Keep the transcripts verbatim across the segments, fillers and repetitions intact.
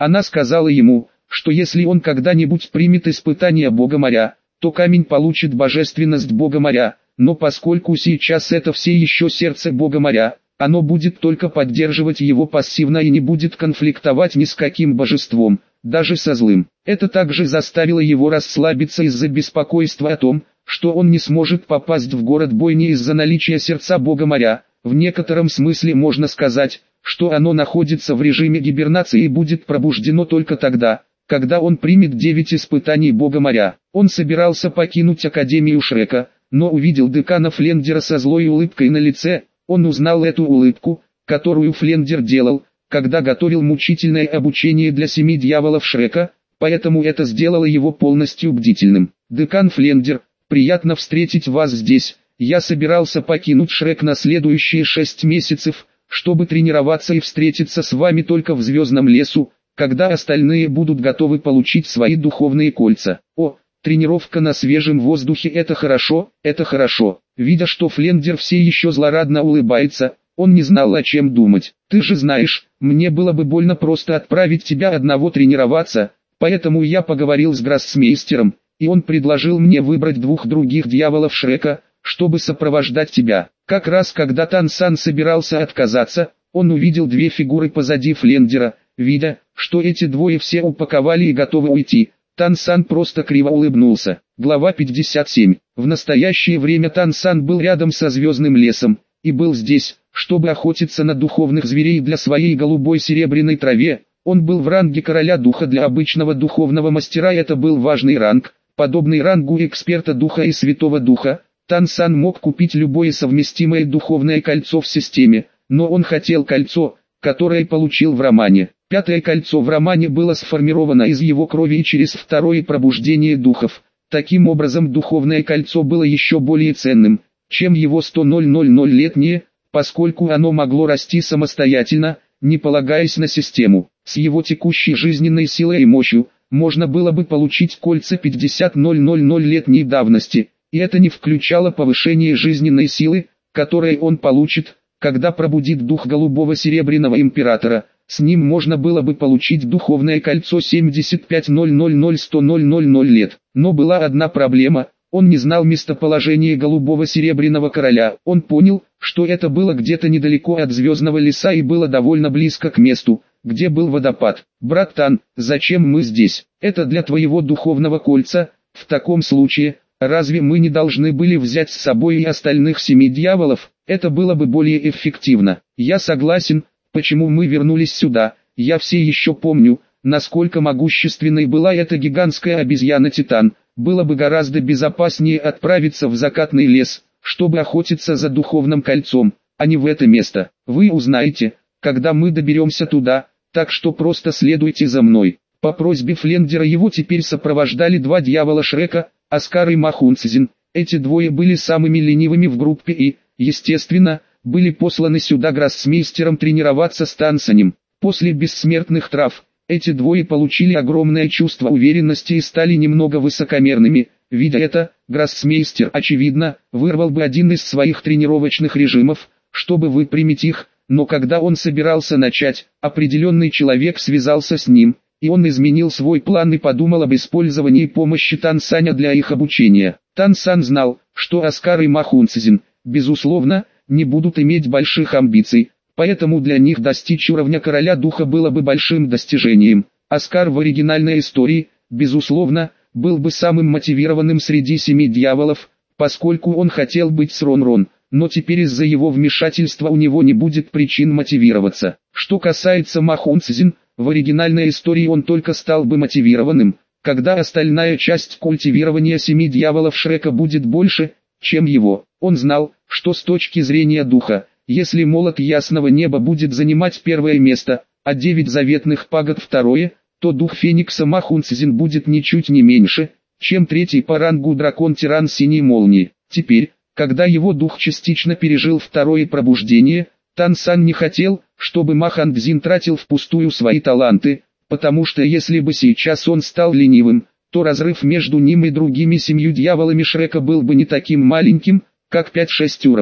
Она сказала ему, что если он когда-нибудь примет испытание бога моря, то камень получит божественность бога моря, но поскольку сейчас это все еще сердце бога моря, оно будет только поддерживать его пассивно и не будет конфликтовать ни с каким божеством, даже со злым. Это также заставило его расслабиться из-за беспокойства о том, что он не сможет попасть в город бойни из-за наличия сердца бога моря. В некотором смысле можно сказать, что оно находится в режиме гибернации и будет пробуждено только тогда, когда он примет девять испытаний бога моря. Он собирался покинуть Академию Шрека, но увидел декана Флендера со злой улыбкой на лице. Он узнал эту улыбку, которую Флендер делал, когда готовил мучительное обучение для семи дьяволов Шрека, поэтому это сделало его полностью бдительным. «Декан Флендер, приятно встретить вас здесь. Я собирался покинуть Шрек на следующие шесть месяцев, чтобы тренироваться и встретиться с вами только в Звездном лесу, когда остальные будут готовы получить свои духовные кольца. О, тренировка на свежем воздухе — это хорошо, это хорошо». Видя, что Флендер все еще злорадно улыбается, он не знал, о чем думать. «Ты же знаешь, мне было бы больно просто отправить тебя одного тренироваться, поэтому я поговорил с гроссмейстером, и он предложил мне выбрать двух других дьяволов Шрека, чтобы сопровождать тебя». Как раз когда Тан-сан собирался отказаться, он увидел две фигуры позади Флендера. Видя, что эти двое все упаковали и готовы уйти, Тан-сан просто криво улыбнулся. Глава пятьдесят семь. В настоящее время Тан-сан был рядом со Звездным лесом, и был здесь, чтобы охотиться на духовных зверей для своей голубой серебряной траве. Он был в ранге короля духа. Для обычного духовного мастера это был важный ранг, подобный рангу эксперта духа и святого духа. Тан-сан мог купить любое совместимое духовное кольцо в системе, но он хотел кольцо, которое получил в романе. Пятое кольцо в романе было сформировано из его крови и через второе пробуждение духов. Таким образом, духовное кольцо было еще более ценным, чем его сто летнее, поскольку оно могло расти самостоятельно, не полагаясь на систему. С его текущей жизненной силой и мощью, можно было бы получить кольца пятьдесят летней давности, и это не включало повышение жизненной силы, которое он получит, когда пробудит дух голубого серебряного императора. С ним можно было бы получить духовное кольцо семьдесят пять сто лет. Но была одна проблема, он не знал местоположения голубого серебряного короля. Он понял, что это было где-то недалеко от Звездного леса и было довольно близко к месту, где был водопад. «Брат Тан, зачем мы здесь? Это для твоего духовного кольца. В таком случае, разве мы не должны были взять с собой и остальных семи дьяволов? Это было бы более эффективно». «Я согласен. Почему мы вернулись сюда? Я все еще помню, насколько могущественной была эта гигантская обезьяна-титан. Было бы гораздо безопаснее отправиться в закатный лес, чтобы охотиться за духовным кольцом, а не в это место. Вы узнаете, когда мы доберемся туда, так что просто следуйте за мной». По просьбе Флендера его теперь сопровождали два дьявола Шрека, Оскар и Ма Хунцзин. Эти двое были самыми ленивыми в группе и, естественно, были посланы сюда гроссмейстером тренироваться с Тансанем. После бессмертных трав, эти двое получили огромное чувство уверенности и стали немного высокомерными. Видя это, гроссмейстер, очевидно, вырвал бы один из своих тренировочных режимов, чтобы выпрямить их, но когда он собирался начать, определенный человек связался с ним, и он изменил свой план и подумал об использовании помощи Тансаня для их обучения. Тан-сан знал, что Оскар и Ма Хунцзин, безусловно, не будут иметь больших амбиций, поэтому для них достичь уровня короля духа было бы большим достижением. Оскар в оригинальной истории, безусловно, был бы самым мотивированным среди семи дьяволов, поскольку он хотел быть с Рон-Рон, но теперь из-за его вмешательства у него не будет причин мотивироваться. Что касается Ма Хунцзин, в оригинальной истории он только стал бы мотивированным, когда остальная часть культивирования семи дьяволов Шрека будет больше, чем его. Он знал, что с точки зрения духа, если молот ясного неба будет занимать первое место, а девять заветных пагод второе, то дух Феникса Ма Хунцзин будет ничуть не меньше, чем третий по рангу дракон-тиран Синей Молнии. Теперь, когда его дух частично пережил второе пробуждение, Тан-сан не хотел, чтобы Ма Хунцзин тратил впустую свои таланты, потому что если бы сейчас он стал ленивым, то разрыв между ним и другими семью дьяволами Шрека был бы не таким маленьким, как пять-шесть уровней.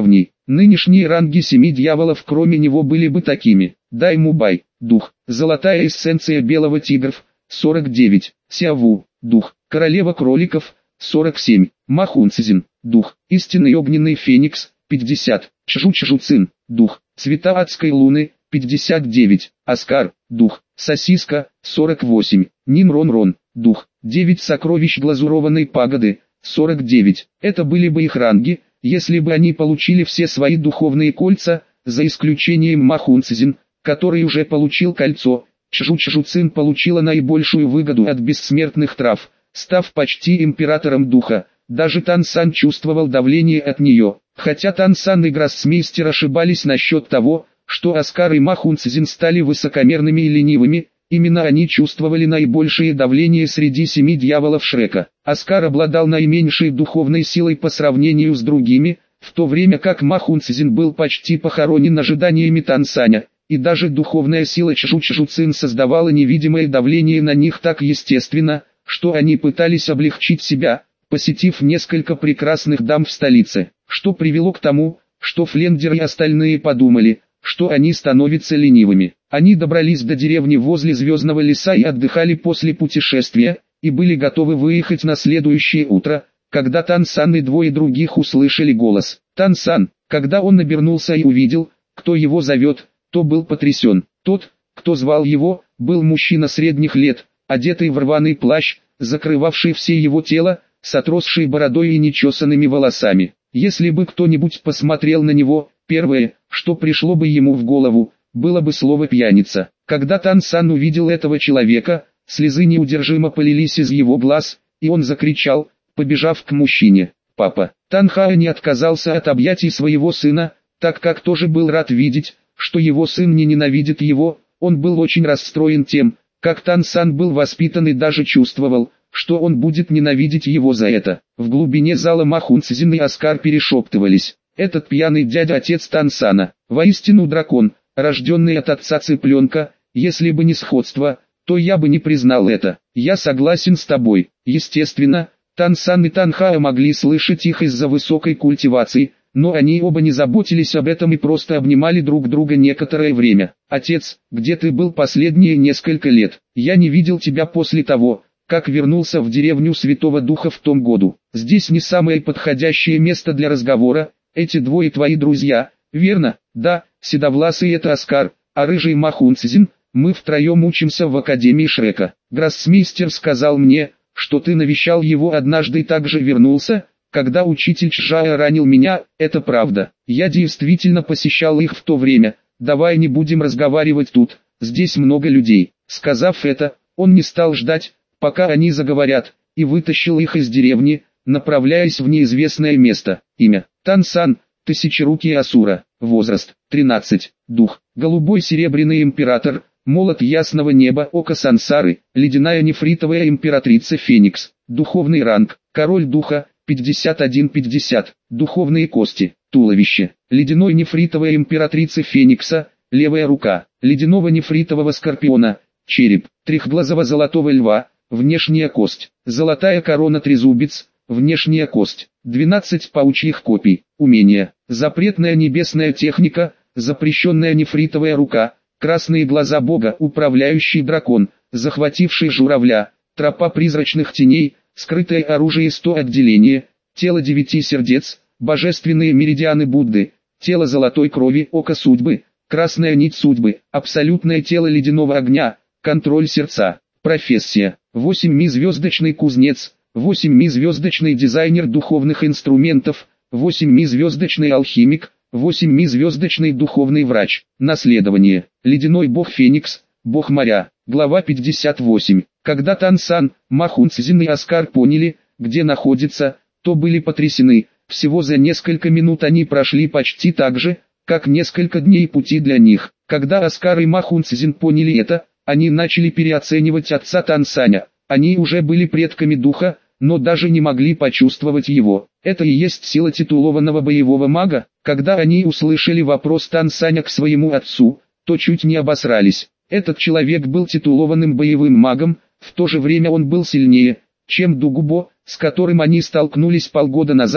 Нынешние ранги семи дьяволов кроме него были бы такими: Дай-Мубай, дух, золотая эссенция белого тигров, сорок девять, Сяву, дух, королева кроликов, сорок семь, Махунцзин, дух, истинный огненный феникс, пятьдесят, Чжу-Чжуцин, дух, цвета адской луны, пятьдесят девять, Оскар, дух, сосиска, сорок восемь, Нин-Рон-Рон, дух, девять сокровищ глазурованной пагоды, сорок девять. Это были бы их ранги, если бы они получили все свои духовные кольца, за исключением Махунцзин, который уже получил кольцо. Чжу-Чжуцин получила наибольшую выгоду от бессмертных трав, став почти императором духа. Даже Тансан чувствовал давление от нее, хотя Тансан и Гроссмейстер ошибались насчет того, что Оскар и Махунцзин стали высокомерными и ленивыми. Именно они чувствовали наибольшее давление среди семи дьяволов Шрека. Оскар обладал наименьшей духовной силой по сравнению с другими, в то время как Махунцзин был почти похоронен ожиданиями Тансаня, и даже духовная сила Чжу-Чжуцин создавала невидимое давление на них так естественно, что они пытались облегчить себя, посетив несколько прекрасных дам в столице, что привело к тому, что Флендер и остальные подумали, что они становятся ленивыми. Они добрались до деревни возле Звездного леса и отдыхали после путешествия, и были готовы выехать на следующее утро, когда Тансан и двое других услышали голос. Тансан, когда он обернулся и увидел, кто его зовет, то был потрясен. Тот, кто звал его, был мужчина средних лет, одетый в рваный плащ, закрывавший все его тело, с отросшей бородой и нечесанными волосами. Если бы кто-нибудь посмотрел на него, первое, что пришло бы ему в голову, было бы слово «пьяница». Когда Тансан увидел этого человека, слезы неудержимо полились из его глаз, и он закричал, побежав к мужчине: «Папа!». Танхаа не отказался от объятий своего сына, так как тоже был рад видеть, что его сын не ненавидит его. Он был очень расстроен тем, как Тансан был воспитан, и даже чувствовал, что он будет ненавидеть его за это. В глубине зала Махунцзин и Оскар перешептывались: «Этот пьяный дядя отец Тансана, воистину дракон, рожденный от отца цыпленка. Если бы не сходство, то я бы не признал это». «Я согласен с тобой». Естественно, Тансан и Танхаа могли слышать их из-за высокой культивации, но они оба не заботились об этом и просто обнимали друг друга некоторое время. «Отец, где ты был последние несколько лет? Я не видел тебя после того, как вернулся в деревню Святого Духа в том году. Здесь не самое подходящее место для разговора. Эти двое твои друзья, верно?» «Да, седовласый это Оскар, а рыжий Махунцзин. Мы втроем учимся в Академии Шрека. Гроссмейстер сказал мне, что ты навещал его однажды и также вернулся, когда учитель Чжая ранил меня. Это правда. Я действительно посещал их в то время. Давай не будем разговаривать тут, здесь много людей». Сказав это, он не стал ждать, пока они заговорят, и вытащил их из деревни, направляясь в неизвестное место. Имя: Тансан, Тысячерукий Асура. Возраст: тринадцать. Дух: голубой серебряный император, молот ясного неба, око сансары, ледяная нефритовая императрица Феникс. Духовный ранг: король духа, пятьдесят один пятьдесят. Духовные кости: туловище, ледяной нефритовая императрица Феникса, левая рука, ледяного нефритового скорпиона, череп, трехглазого золотого льва, внешняя кость, золотая корона трезубец, внешняя кость, двенадцать паучьих копий. Умения: запретная небесная техника, запрещенная нефритовая рука, красные глаза бога, управляющий дракон, захвативший журавля, тропа призрачных теней, скрытое оружие сто отделения, тело девяти сердец, божественные меридианы Будды, тело золотой крови, око судьбы, красная нить судьбы, абсолютное тело ледяного огня, контроль сердца. Профессия: восемь ми-звездочный кузнец, восемь ми-звездочный дизайнер духовных инструментов, восемь ми-звездочный алхимик, восемь ми-звездочный духовный врач. Наследование: ледяной бог Феникс, бог моря. Глава пятьдесят восемь. Когда Тансан, Махунцзин и Оскар поняли, где находится, то были потрясены. Всего за несколько минут они прошли почти так же, как несколько дней пути для них. Когда Оскар и Махунцзин поняли это, они начали переоценивать отца Тансаня. Они уже были предками духа, но даже не могли почувствовать его. Это и есть сила титулованного боевого мага. Когда они услышали вопрос Тансаня к своему отцу, то чуть не обосрались. Этот человек был титулованным боевым магом, в то же время он был сильнее, чем Дугубо, с которым они столкнулись полгода назад,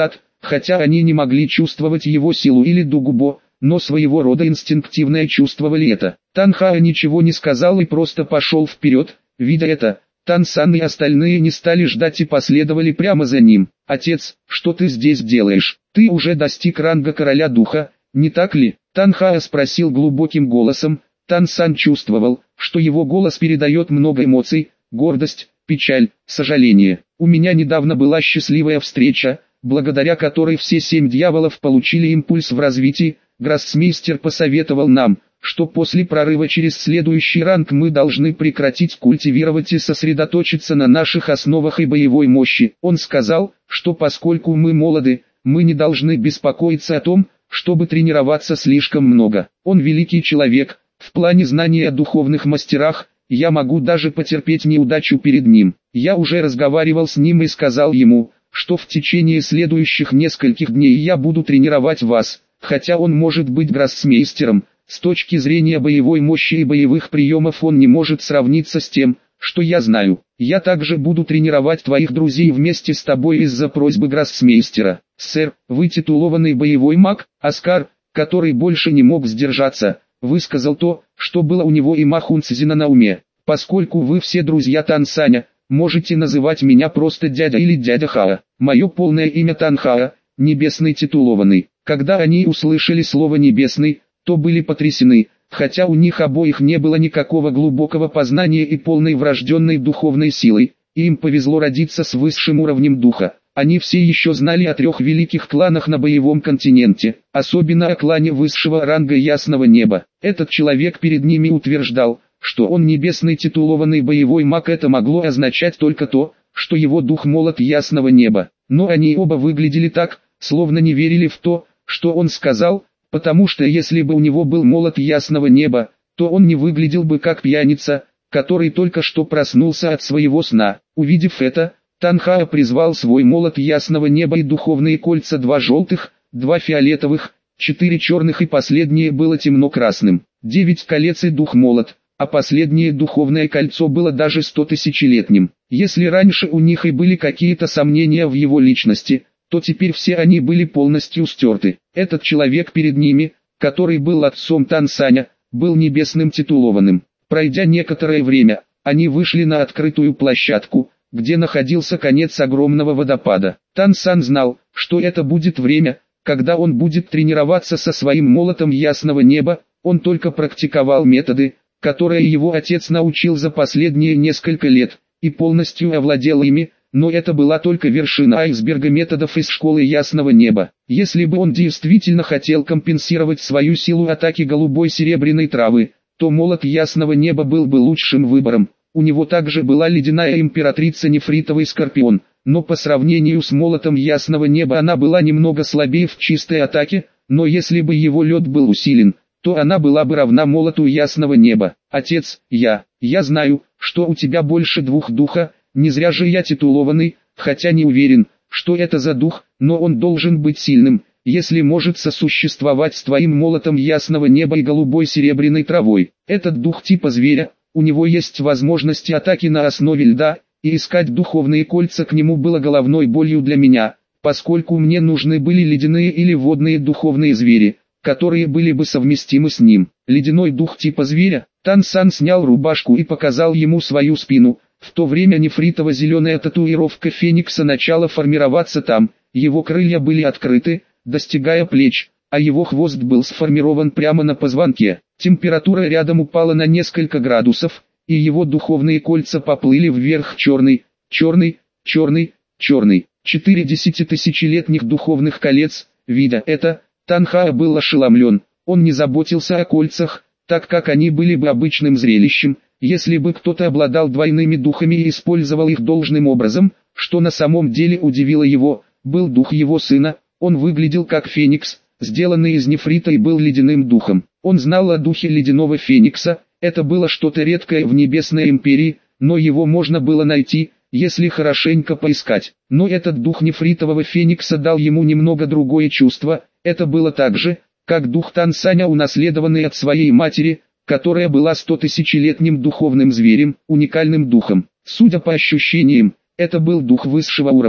хотя они не могли чувствовать его силу или дугубо, но своего рода инстинктивно чувствовали это. Танхаа ничего не сказал и просто пошел вперед. Видя это, Тансан и остальные не стали ждать и последовали прямо за ним. «Отец, что ты здесь делаешь? Ты уже достиг ранга короля духа, не так ли?» Танхаа спросил глубоким голосом. Тансан чувствовал, что его голос передает много эмоций: гордость, печаль, сожаление. «У меня недавно была счастливая встреча, благодаря которой все семь дьяволов получили импульс в развитии. Гроссмейстер посоветовал нам, что после прорыва через следующий ранг мы должны прекратить культивировать и сосредоточиться на наших основах и боевой мощи. Он сказал, что поскольку мы молоды, мы не должны беспокоиться о том, чтобы тренироваться слишком много. Он великий человек, в плане знаний о духовных мастерах. Я могу даже потерпеть неудачу перед ним. Я уже разговаривал с ним и сказал ему, что в течение следующих нескольких дней я буду тренировать вас, хотя он может быть гроссмейстером. С точки зрения боевой мощи и боевых приемов он не может сравниться с тем, что я знаю. Я также буду тренировать твоих друзей вместе с тобой из-за просьбы гроссмейстера. Сэр, вы титулованный боевой маг. Оскар, который больше не мог сдержаться, высказал то, что было у него и Махунцзина на уме. Поскольку вы все друзья Тансаня, можете называть меня просто дядя или дядя Хаа. Мое полное имя Танхаа, небесный титулованный. Когда они услышали слово «небесный», то были потрясены, хотя у них обоих не было никакого глубокого познания и полной врожденной духовной силой, и им повезло родиться с высшим уровнем духа. Они все еще знали о трех великих кланах на боевом континенте, особенно о клане высшего ранга Ясного Неба. Этот человек перед ними утверждал, что он небесный титулованный боевой маг. Это могло означать только то, что его дух молот Ясного Неба. Но они оба выглядели так, словно не верили в то, что он сказал, потому что если бы у него был молот Ясного Неба, то он не выглядел бы как пьяница, который только что проснулся от своего сна. Увидев это, Танхаа призвал свой молот Ясного Неба и духовные кольца: два желтых, два фиолетовых, четыре черных, и последнее было темно-красным. Девять колец и дух-молот, а последнее духовное кольцо было даже стотысячелетним. Если раньше у них и были какие-то сомнения в его личности, то теперь все они были полностью стерты. Этот человек перед ними, который был отцом Тансаня, был небесным титулованным. Пройдя некоторое время, они вышли на открытую площадку, где находился конец огромного водопада. Тансан знал, что это будет время, когда он будет тренироваться со своим молотом Ясного Неба. Он только практиковал методы, которые его отец научил за последние несколько лет, и полностью овладел ими, но это была только вершина айсберга методов из школы Ясного Неба. Если бы он действительно хотел компенсировать свою силу атаки голубой серебряной травы, то молот Ясного Неба был бы лучшим выбором. У него также была ледяная императрица Нефритовый Скорпион, но по сравнению с молотом Ясного Неба она была немного слабее в чистой атаке, но если бы его лед был усилен, то она была бы равна молоту Ясного Неба. Отец, я, я знаю, что у тебя больше двух духа, не зря же я титулованный, хотя не уверен, что это за дух, но он должен быть сильным, если может сосуществовать с твоим молотом Ясного Неба и голубой серебряной травой. Этот дух типа зверя, у него есть возможности атаки на основе льда, и искать духовные кольца к нему было головной болью для меня, поскольку мне нужны были ледяные или водные духовные звери, которые были бы совместимы с ним. Ледяной дух типа зверя. Тансан снял рубашку и показал ему свою спину. В то время нефритово-зеленая татуировка феникса начала формироваться там, его крылья были открыты, достигая плеч, а его хвост был сформирован прямо на позвонке. Температура рядом упала на несколько градусов, и его духовные кольца поплыли вверх. Черный, черный, черный, черный. Четыре десятитысячелетних духовных колец. Видя это, Танхаа был ошеломлен. Он не заботился о кольцах, так как они были бы обычным зрелищем, если бы кто-то обладал двойными духами и использовал их должным образом, что на самом деле удивило его. Был дух его сына, он выглядел как феникс, сделанный из нефрита, и был ледяным духом. Он знал о духе ледяного феникса, это было что-то редкое в Небесной Империи, но его можно было найти, если хорошенько поискать. Но этот дух нефритового феникса дал ему немного другое чувство. Это было так же, как дух Тансаня, унаследованный от своей матери, которая была стотысячелетним духовным зверем, уникальным духом. Судя по ощущениям, это был дух высшего уровня,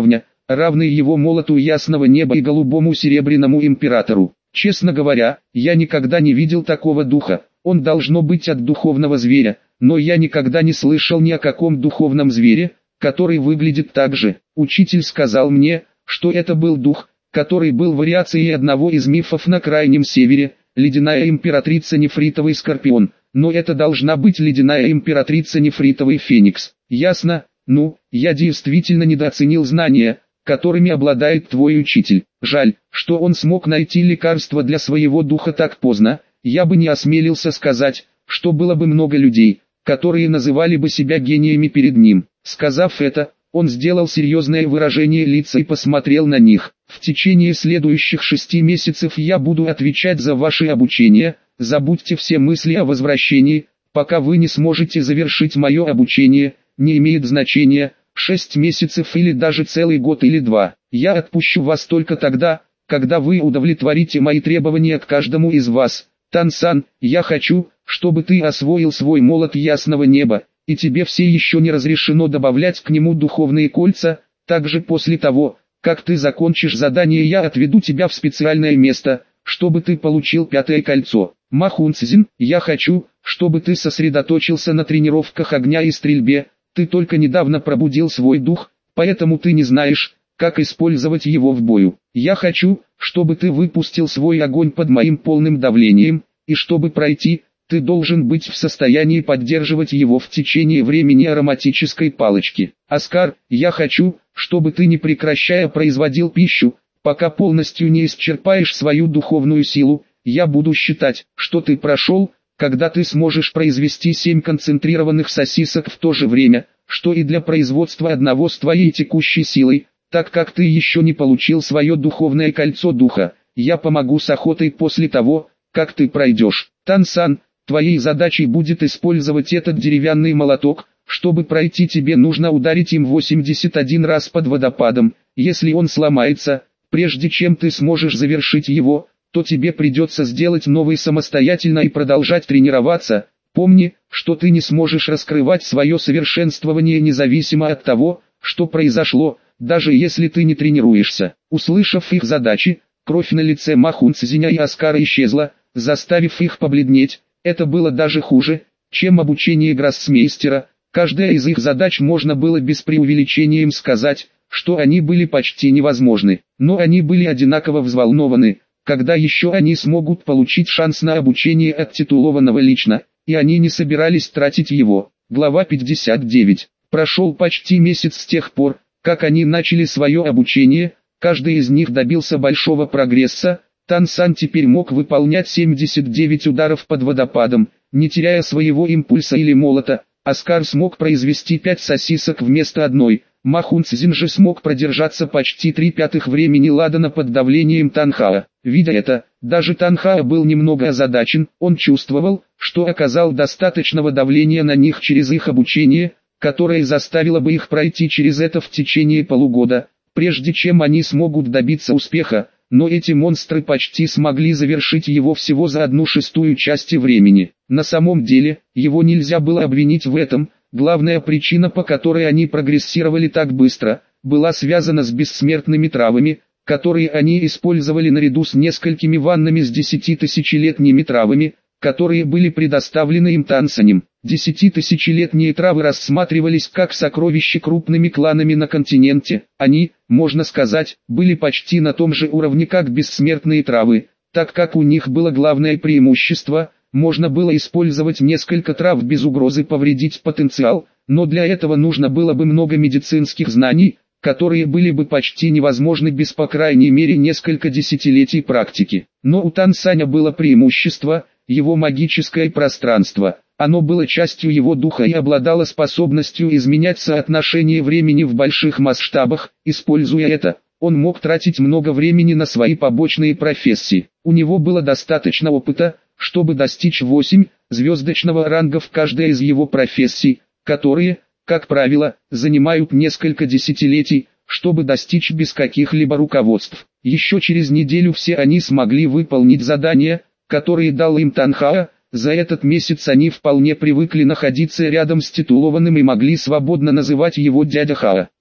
равный его молоту ясного неба и голубому серебряному императору. Честно говоря, я никогда не видел такого духа, он должно быть от духовного зверя, но я никогда не слышал ни о каком духовном звере, который выглядит так же. Учитель сказал мне, что это был дух, который был вариацией одного из мифов на Крайнем Севере, ледяная императрица Нефритовый Скорпион, но это должна быть ледяная императрица Нефритовый Феникс. Ясно? Ну, я действительно недооценил знания, которыми обладает твой учитель. Жаль, что он смог найти лекарство для своего духа так поздно. Я бы не осмелился сказать, что было бы много людей, которые называли бы себя гениями перед ним. Сказав это, он сделал серьезное выражение лица и посмотрел на них. В течение следующих шести месяцев я буду отвечать за ваше обучение. Забудьте все мысли о возвращении, пока вы не сможете завершить мое обучение. Не имеет значения, шесть месяцев или даже целый год или два. Я отпущу вас только тогда, когда вы удовлетворите мои требования к каждому из вас. Тан-сан, я хочу, чтобы ты освоил свой молот ясного неба, и тебе все еще не разрешено добавлять к нему духовные кольца. Также после того, как ты закончишь задание, я отведу тебя в специальное место, чтобы ты получил пятое кольцо. Махунцзин, я хочу, чтобы ты сосредоточился на тренировках огня и стрельбе. Ты только недавно пробудил свой дух, поэтому ты не знаешь, как использовать его в бою. Я хочу, чтобы ты выпустил свой огонь под моим полным давлением, и чтобы пройти, ты должен быть в состоянии поддерживать его в течение времени ароматической палочки. Оскар, я хочу, чтобы ты не прекращая производил пищу, пока полностью не исчерпаешь свою духовную силу. Я буду считать, что ты прошел, когда ты сможешь произвести семь концентрированных сосисок в то же время, что и для производства одного с твоей текущей силой, так как ты еще не получил свое духовное кольцо духа. Я помогу с охотой после того, как ты пройдешь. Тан-сан, твоей задачей будет использовать этот деревянный молоток. Чтобы пройти, тебе нужно ударить им восемьдесят один раз под водопадом. Если он сломается, прежде чем ты сможешь завершить его, то тебе придется сделать новый самостоятельно и продолжать тренироваться. Помни, что ты не сможешь раскрывать свое совершенствование независимо от того, что произошло, даже если ты не тренируешься. Услышав их задачи, кровь на лице Махунцзиня и Оскара исчезла, заставив их побледнеть. Это было даже хуже, чем обучение гроссмейстера. Каждая из их задач можно было без преувеличения им сказать, что они были почти невозможны. Но они были одинаково взволнованы, когда еще они смогут получить шанс на обучение от титулованного лично, и они не собирались тратить его. Глава пятьдесят девять. Прошел почти месяц с тех пор, как они начали свое обучение, каждый из них добился большого прогресса. Тан-сан теперь мог выполнять семьдесят девять ударов под водопадом, не теряя своего импульса или молота. Оскар смог произвести пять сосисок вместо одной. Махунцзин же смог продержаться почти три пятых времени ладана под давлением Танхаа. Видя это, даже Танхаа был немного озадачен. Он чувствовал, что оказал достаточного давления на них через их обучение, которое заставило бы их пройти через это в течение полугода, прежде чем они смогут добиться успеха. Но эти монстры почти смогли завершить его всего за одну шестую части времени. На самом деле, его нельзя было обвинить в этом. Главная причина, по которой они прогрессировали так быстро, была связана с бессмертными травами, которые они использовали наряду с несколькими ваннами с десятитысячелетними травами, которые были предоставлены им Тансанем. Десятитысячелетние травы рассматривались как сокровища крупными кланами на континенте. Они, можно сказать, были почти на том же уровне как бессмертные травы, так как у них было главное преимущество – можно было использовать несколько трав без угрозы повредить потенциал, но для этого нужно было бы много медицинских знаний, которые были бы почти невозможны без по крайней мере несколько десятилетий практики. Но у Тансаня было преимущество, его магическое пространство. Оно было частью его духа и обладало способностью изменять соотношение времени в больших масштабах. Используя это, он мог тратить много времени на свои побочные профессии. У него было достаточно опыта, чтобы достичь восемь звездочного ранга в каждой из его профессий, которые, как правило, занимают несколько десятилетий, чтобы достичь без каких-либо руководств. Еще через неделю все они смогли выполнить задания, которые дал им Танхаа. За этот месяц они вполне привыкли находиться рядом с титулованным и могли свободно называть его дядя Хаа.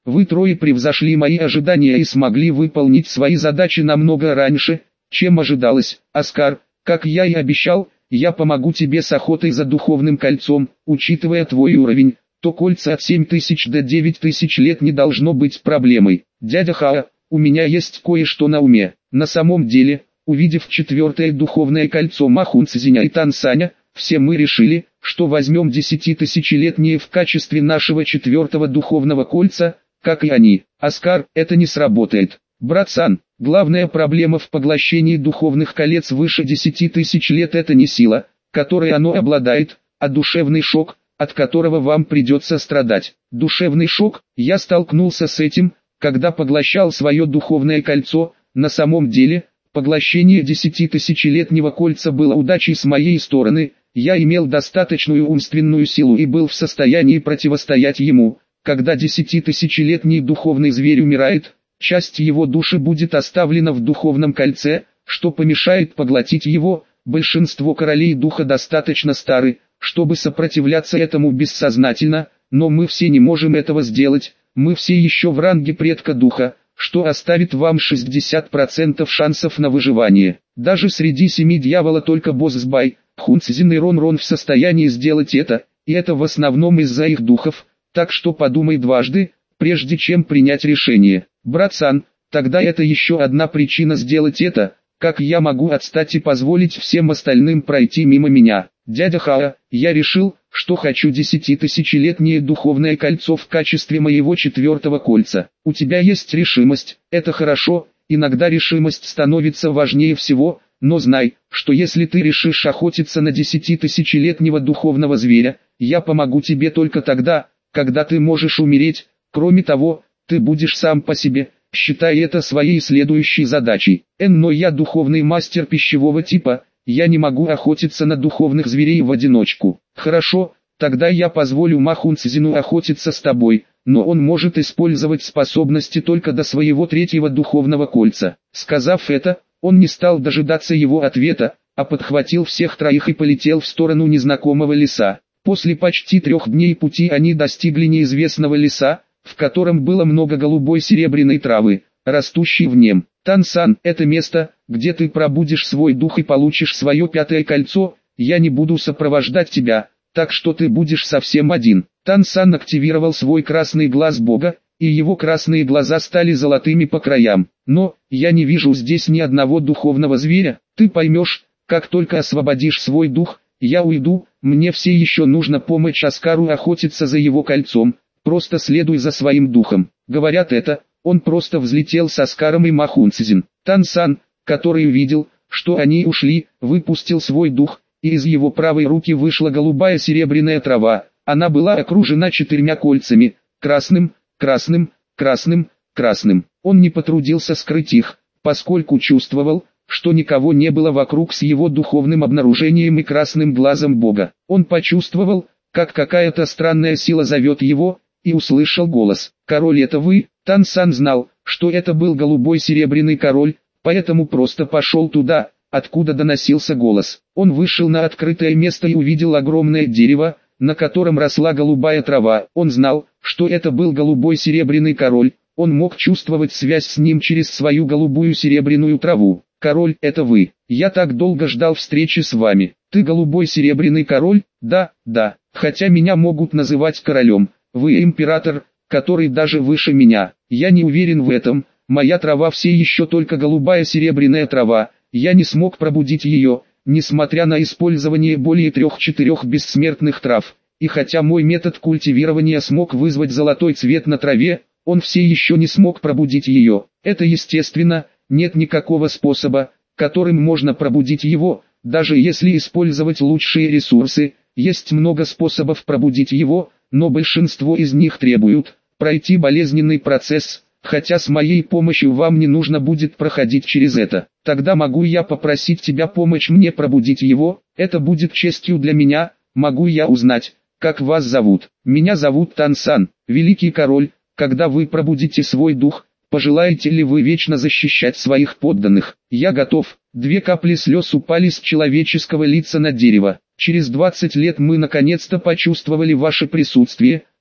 Вы трое превзошли мои ожидания и смогли выполнить свои задачи намного раньше, чем ожидалось. Оскар, как я и обещал, я помогу тебе с охотой за духовным кольцом. Учитывая твой уровень, то кольца от семь тысяч до девять тысяч лет не должно быть проблемой. Дядя Хао, у меня есть кое-что на уме. На самом деле, увидев четвертое духовное кольцо Махунцзиня и Тансаня, все мы решили, что возьмем десятитысячелетние в качестве нашего четвертого духовного кольца, как и они. Оскар, это не сработает. Брат-сан, главная проблема в поглощении духовных колец выше десяти тысяч лет — это не сила, которой оно обладает, а душевный шок, от которого вам придется страдать. Душевный шок, я столкнулся с этим, когда поглощал свое духовное кольцо. На самом деле, поглощение десятитысячелетнего кольца было удачей с моей стороны. Я имел достаточную умственную силу и был в состоянии противостоять ему. Когда десятитысячелетний духовный зверь умирает, часть его души будет оставлена в духовном кольце, что помешает поглотить его. Большинство королей духа достаточно стары, чтобы сопротивляться этому бессознательно, но мы все не можем этого сделать. Мы все еще в ранге предка духа, что оставит вам шестьдесят процентов шансов на выживание. Даже среди семи дьявола только Бозсбай, Хунцзин и Рон-Рон в состоянии сделать это, и это в основном из-за их духов, так что подумай дважды, прежде чем принять решение. Брат-сан, тогда это еще одна причина сделать это. Как я могу отстать и позволить всем остальным пройти мимо меня? Дядя Хао, я решил, что хочу десятитысячелетнее духовное кольцо в качестве моего четвертого кольца. У тебя есть решимость, это хорошо, иногда решимость становится важнее всего, но знай, что если ты решишь охотиться на десятитысячелетнего духовного зверя, я помогу тебе только тогда, когда ты можешь умереть. Кроме того, ты будешь сам по себе. Считай это своей следующей задачей. Н, но я духовный мастер пищевого типа, я не могу охотиться на духовных зверей в одиночку. Хорошо, тогда я позволю Махунцзину охотиться с тобой, но он может использовать способности только до своего третьего духовного кольца. Сказав это, он не стал дожидаться его ответа, а подхватил всех троих и полетел в сторону незнакомого леса. После почти трех дней пути они достигли неизвестного леса, в котором было много голубой серебряной травы, растущей в нем. Тансан, это место, где ты пробудешь свой дух и получишь свое пятое кольцо. Я не буду сопровождать тебя, так что ты будешь совсем один. Тансан активировал свой красный глаз бога, и его красные глаза стали золотыми по краям. Но, я не вижу здесь ни одного духовного зверя. Ты поймешь, как только освободишь свой дух. Я уйду, мне все еще нужно помочь Оскару охотиться за его кольцом. Просто следуй за своим духом. Говорят это, он просто взлетел с Оскаром и Махунцзин. Тансан, который увидел, что они ушли, выпустил свой дух, и из его правой руки вышла голубая серебряная трава. Она была окружена четырьмя кольцами, красным, красным, красным, красным. Он не потрудился скрыть их, поскольку чувствовал, что никого не было вокруг с его духовным обнаружением и красным глазом Бога. Он почувствовал, как какая-то странная сила зовет его, и услышал голос. «Король, это вы?» Тансан знал, что это был голубой серебряный король, поэтому просто пошел туда, откуда доносился голос. Он вышел на открытое место и увидел огромное дерево, на котором росла голубая трава. Он знал, что это был голубой серебряный король, он мог чувствовать связь с ним через свою голубую серебряную траву. «Король, это вы. Я так долго ждал встречи с вами. Ты голубой серебряный король?» «Да, да, хотя меня могут называть королем. Вы император, который даже выше меня. Я не уверен в этом, моя трава все еще только голубая серебряная трава, я не смог пробудить ее, несмотря на использование более трех-четырех бессмертных трав. И хотя мой метод культивирования смог вызвать золотой цвет на траве, он все еще не смог пробудить ее. Это естественно, нет никакого способа, которым можно пробудить его, даже если использовать лучшие ресурсы. Есть много способов пробудить его, но большинство из них требуют пройти болезненный процесс, хотя с моей помощью вам не нужно будет проходить через это. Тогда могу я попросить тебя помочь мне пробудить его? Это будет честью для меня. Могу я узнать, как вас зовут? Меня зовут Тансан, великий король. Когда вы пробудите свой дух, пожелаете ли вы вечно защищать своих подданных? Я готов. Две капли слез упали с человеческого лица на дерево. Через двадцать лет мы наконец-то почувствовали ваше присутствие,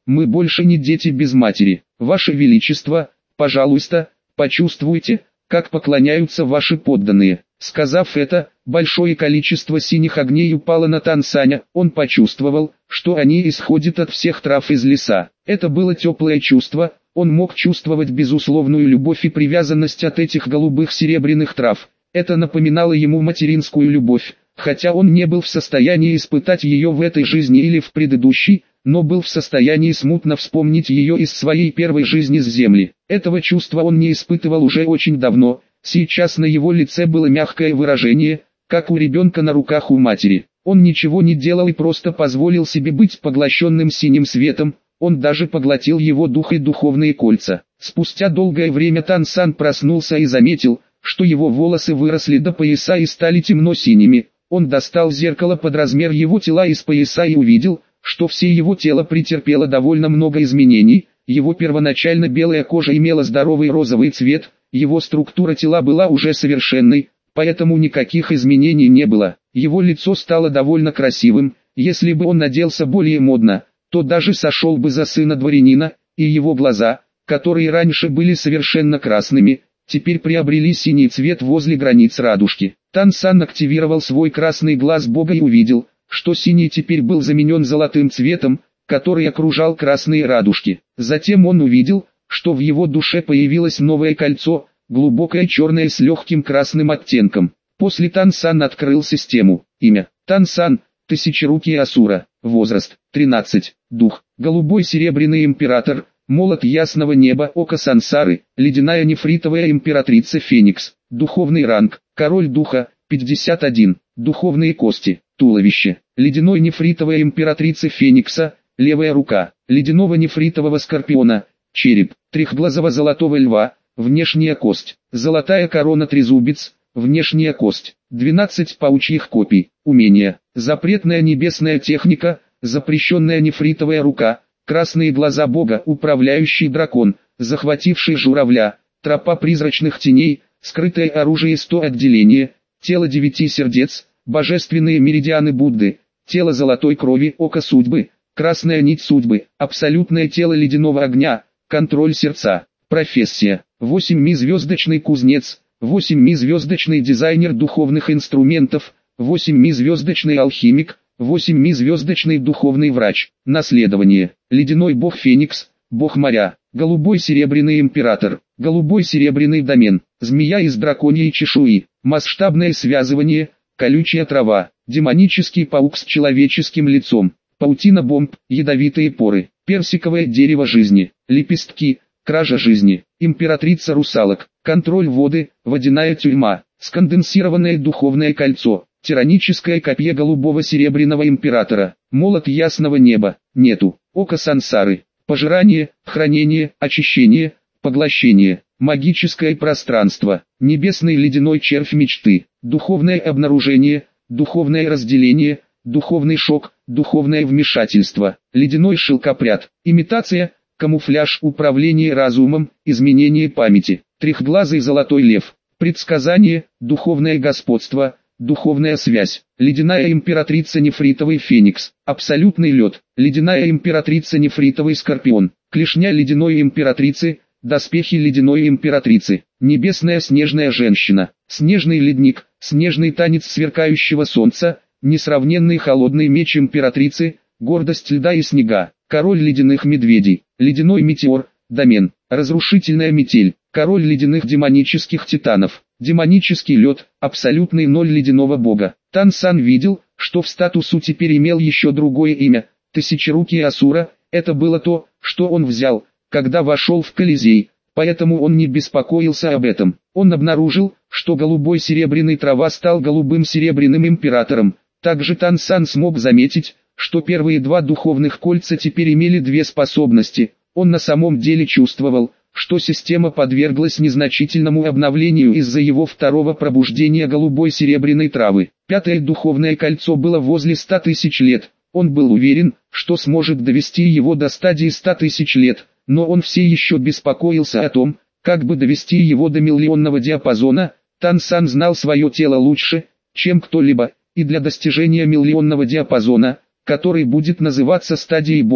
мы больше не дети без матери. Ваше Величество, пожалуйста, почувствуйте, как поклоняются ваши подданные». Сказав это, большое количество синих огней упало на Тансаня, он почувствовал, что они исходят от всех трав из леса. Это было теплое чувство, он мог чувствовать безусловную любовь и привязанность от этих голубых серебряных трав. Это напоминало ему материнскую любовь, хотя он не был в состоянии испытать ее в этой жизни или в предыдущей, но был в состоянии смутно вспомнить ее из своей первой жизни с земли. Этого чувства он не испытывал уже очень давно. Сейчас на его лице было мягкое выражение, как у ребенка на руках у матери. Он ничего не делал и просто позволил себе быть поглощенным синим светом, он даже поглотил его дух и духовные кольца. Спустя долгое время Тансан проснулся и заметил, что его волосы выросли до пояса и стали темно-синими. Он достал зеркало под размер его тела из пояса и увидел, что все его тело претерпело довольно много изменений. Его первоначально белая кожа имела здоровый розовый цвет, его структура тела была уже совершенной, поэтому никаких изменений не было. Его лицо стало довольно красивым, если бы он наделся более модно, то даже сошел бы за сына дворянина, и его глаза, которые раньше были совершенно красными, теперь приобрели синий цвет возле границ радужки. Тансан активировал свой красный глаз бога и увидел, что синий теперь был заменен золотым цветом, который окружал красные радужки. Затем он увидел, что в его душе появилось новое кольцо, глубокое черное с легким красным оттенком. После Тансан открыл систему. Имя: Тансан, Тысячерукий Асура. Возраст: тринадцать. Дух: голубой серебряный император, молот ясного неба, око сансары, ледяная нефритовая императрица Феникс. Духовный ранг: король духа, пятьдесят один. Духовные кости: туловище, ледяной нефритовая императрица Феникса, левая рука, ледяного нефритового скорпиона, череп, трехглазого золотого льва, внешняя кость, золотая корона трезубец, внешняя кость, двенадцать паучьих копий. Умения: запретная небесная техника, запрещенная нефритовая рука, красные глаза бога, управляющий дракон, захвативший журавля, тропа призрачных теней, скрытое оружие сто отделения, тело девяти сердец, божественные меридианы Будды, тело золотой крови, око судьбы, красная нить судьбы, абсолютное тело ледяного огня, контроль сердца. Профессия: восьмизвездочный кузнец, восьмизвездочный дизайнер духовных инструментов, восьмизвездочный алхимик, восьмизвездочный духовный врач. Наследование: ледяной бог Феникс, бог моря, голубой серебряный император, голубой серебряный домен, змея из драконьей чешуи, масштабное связывание, колючая трава, демонический паук с человеческим лицом, паутина бомб, ядовитые поры, персиковое дерево жизни, лепестки, кража жизни, императрица русалок, контроль воды, водяная тюрьма, сконденсированное духовное кольцо, тираническое копье голубого серебряного императора, молот ясного неба, нету, око сансары, пожирание, хранение, очищение, поглощение, магическое пространство, небесный ледяной червь мечты, духовное обнаружение, духовное разделение, духовный шок, духовное вмешательство, ледяной шелкопряд, имитация, камуфляж, управление разумом, изменение памяти, трехглазый золотой лев, предсказание, духовное господство, духовная связь, ледяная императрица нефритовый феникс, абсолютный лед, ледяная императрица нефритовый скорпион, клешня ледяной императрицы, доспехи ледяной императрицы, небесная снежная женщина, снежный ледник, снежный танец сверкающего солнца, несравненный холодный меч императрицы, гордость льда и снега, король ледяных медведей, ледяной метеор, домен, разрушительная метель, король ледяных демонических титанов, демонический лед, абсолютный ноль ледяного бога. Тансан видел, что в статусу теперь имел еще другое имя, Тысячерукий Асура. Это было то, что он взял, когда вошел в Колизей, поэтому он не беспокоился об этом. Он обнаружил, что голубой серебряный трава стал голубым серебряным императором. Также Тансан смог заметить, что первые два духовных кольца теперь имели две способности. Он на самом деле чувствовал, что система подверглась незначительному обновлению из-за его второго пробуждения голубой серебряной травы. Пятое духовное кольцо было возле ста тысяч лет. Он был уверен, что сможет довести его до стадии ста тысяч лет, но он все еще беспокоился о том, как бы довести его до миллионного диапазона. Тансан знал свое тело лучше, чем кто-либо, и для достижения миллионного диапазона, который будет называться стадией Бога,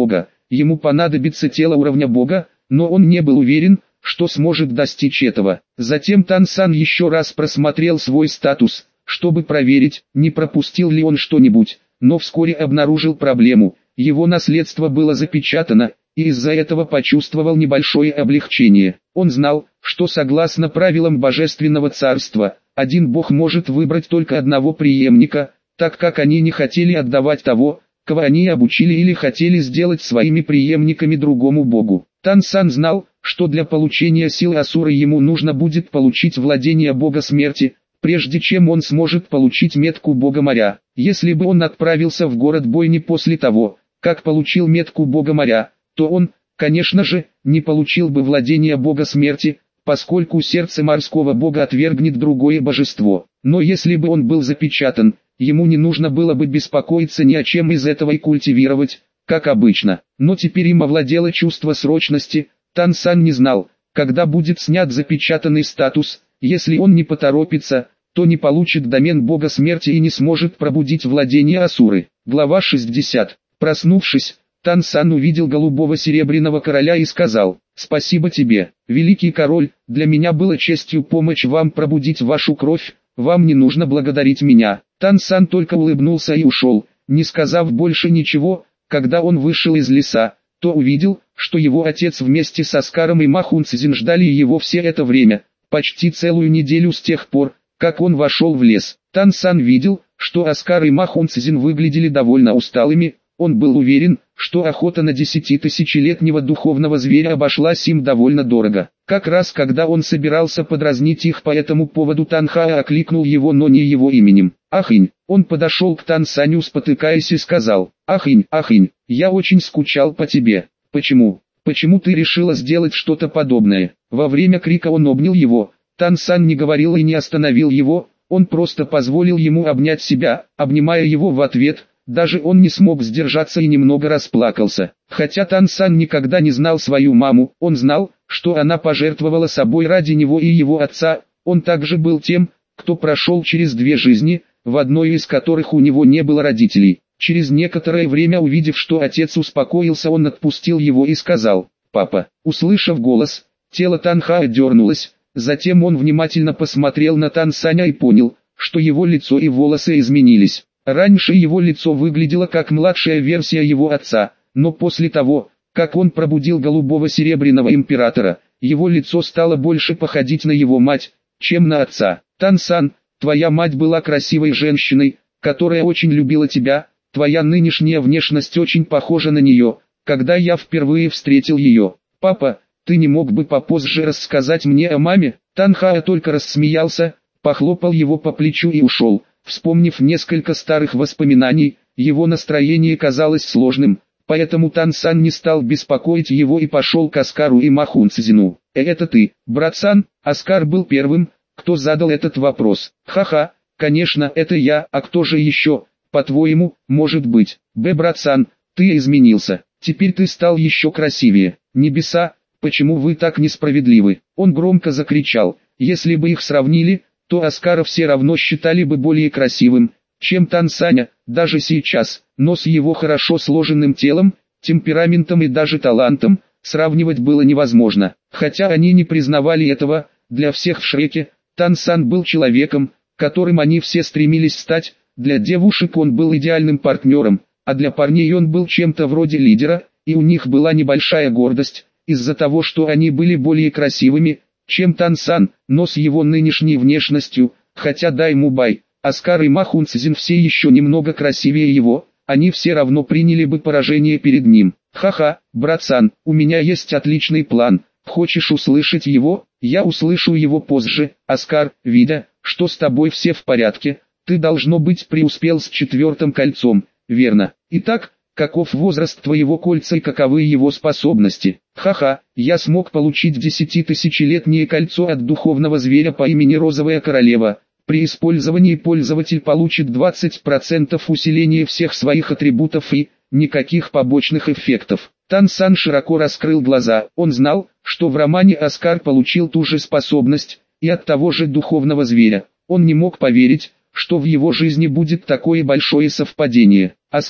ему понадобится тело уровня Бога, но он не был уверен, что сможет достичь этого. Затем Тан Сан еще раз просмотрел свой статус, чтобы проверить, не пропустил ли он что-нибудь, но вскоре обнаружил проблему. Его наследство было запечатано, и из-за этого почувствовал небольшое облегчение. Он знал, что согласно правилам Божественного Царства, один Бог может выбрать только одного преемника, так как они не хотели отдавать того, кого они обучили или хотели сделать своими преемниками другому Богу. Тан Сан знал, что для получения сил Асуры ему нужно будет получить владение Бога Смерти, прежде чем он сможет получить метку Бога Моря. Если бы он отправился в город бойни после того, как получил метку Бога Моря, то он, конечно же, не получил бы владения Бога Смерти, поскольку сердце морского бога отвергнет другое божество. Но если бы он был запечатан, ему не нужно было бы беспокоиться ни о чем из этого и культивировать, как обычно. Но теперь им овладело чувство срочности. Тан Сан не знал, когда будет снят запечатанный статус. Если он не поторопится, то не получит домен Бога Смерти и не сможет пробудить владение Асуры. Глава шестьдесят. Проснувшись, Тан Сан увидел голубого серебряного короля и сказал: «Спасибо тебе, великий король, для меня было честью помочь вам пробудить вашу кровь, вам не нужно благодарить меня». Тан Сан только улыбнулся и ушел, не сказав больше ничего. Когда он вышел из леса, то увидел, что его отец вместе с Оскаром и Ма Хунцзин ждали его все это время, почти целую неделю с тех пор, как он вошел в лес. Тан Сан видел, что Оскар и Ма Хунцзин выглядели довольно усталыми. Он был уверен, что охота на десятитысячелетнего духовного зверя обошлась им довольно дорого. Как раз когда он собирался подразнить их по этому поводу, Тан Хао окликнул его, но не его именем. «Ахинь!» Он подошел к Тан Саню, спотыкаясь, и сказал: «Ахинь, Ахинь, я очень скучал по тебе. Почему? Почему ты решила сделать что-то подобное?» Во время крика он обнял его. Тан Сан не говорил и не остановил его, он просто позволил ему обнять себя, обнимая его в ответ. Даже он не смог сдержаться и немного расплакался. Хотя Тан Сан никогда не знал свою маму, он знал, что она пожертвовала собой ради него и его отца. Он также был тем, кто прошел через две жизни, в одной из которых у него не было родителей. Через некоторое время, увидев, что отец успокоился, он отпустил его и сказал: «Папа». Услышав голос, тело Тан Хао дернулось, затем он внимательно посмотрел на Тан Саня и понял, что его лицо и волосы изменились. Раньше его лицо выглядело как младшая версия его отца, но после того, как он пробудил голубого серебряного императора, его лицо стало больше походить на его мать, чем на отца. «Тан Сан, твоя мать была красивой женщиной, которая очень любила тебя, твоя нынешняя внешность очень похожа на нее, когда я впервые встретил ее. Папа, ты не мог бы попозже рассказать мне о маме?» Тан Хао только рассмеялся, похлопал его по плечу и ушел. Вспомнив несколько старых воспоминаний, его настроение казалось сложным, поэтому Тан Сан не стал беспокоить его и пошел к Оскару и Ма Хунцзину. «Э, это ты, брат Сан?» Оскар был первым, кто задал этот вопрос. «Ха-ха, конечно, это я, а кто же еще, по-твоему, может быть?» «Б, брат Сан, ты изменился, теперь ты стал еще красивее. Небеса, почему вы так несправедливы?» Он громко закричал. Если бы их сравнили, то Оскара все равно считали бы более красивым, чем Тан Саня, даже сейчас, но с его хорошо сложенным телом, темпераментом и даже талантом, сравнивать было невозможно. Хотя они не признавали этого, для всех в Шреке, Тан Сан был человеком, которым они все стремились стать. Для девушек он был идеальным партнером, а для парней он был чем-то вроде лидера, и у них была небольшая гордость, из-за того, что они были более красивыми, чем Тан Сан, но с его нынешней внешностью, хотя дай ему бай, Оскар и Ма Хунцзин все еще немного красивее его, они все равно приняли бы поражение перед ним. «Ха-ха, брат Сан, у меня есть отличный план, хочешь услышать его?» «Я услышу его позже». Оскар, видя, что с тобой все в порядке, ты должно быть преуспел с четвертым кольцом, верно? Итак, каков возраст твоего кольца и каковы его способности? Ха-ха, я смог получить десятитысячелетнее кольцо от духовного зверя по имени Розовая Королева. При использовании пользователь получит двадцать процентов усиления всех своих атрибутов и никаких побочных эффектов. Тан Сан широко раскрыл глаза. Он знал, что в романе Оскар получил ту же способность, и от того же духовного зверя. Он не мог поверить, что в его жизни будет такое большое совпадение. Оскар,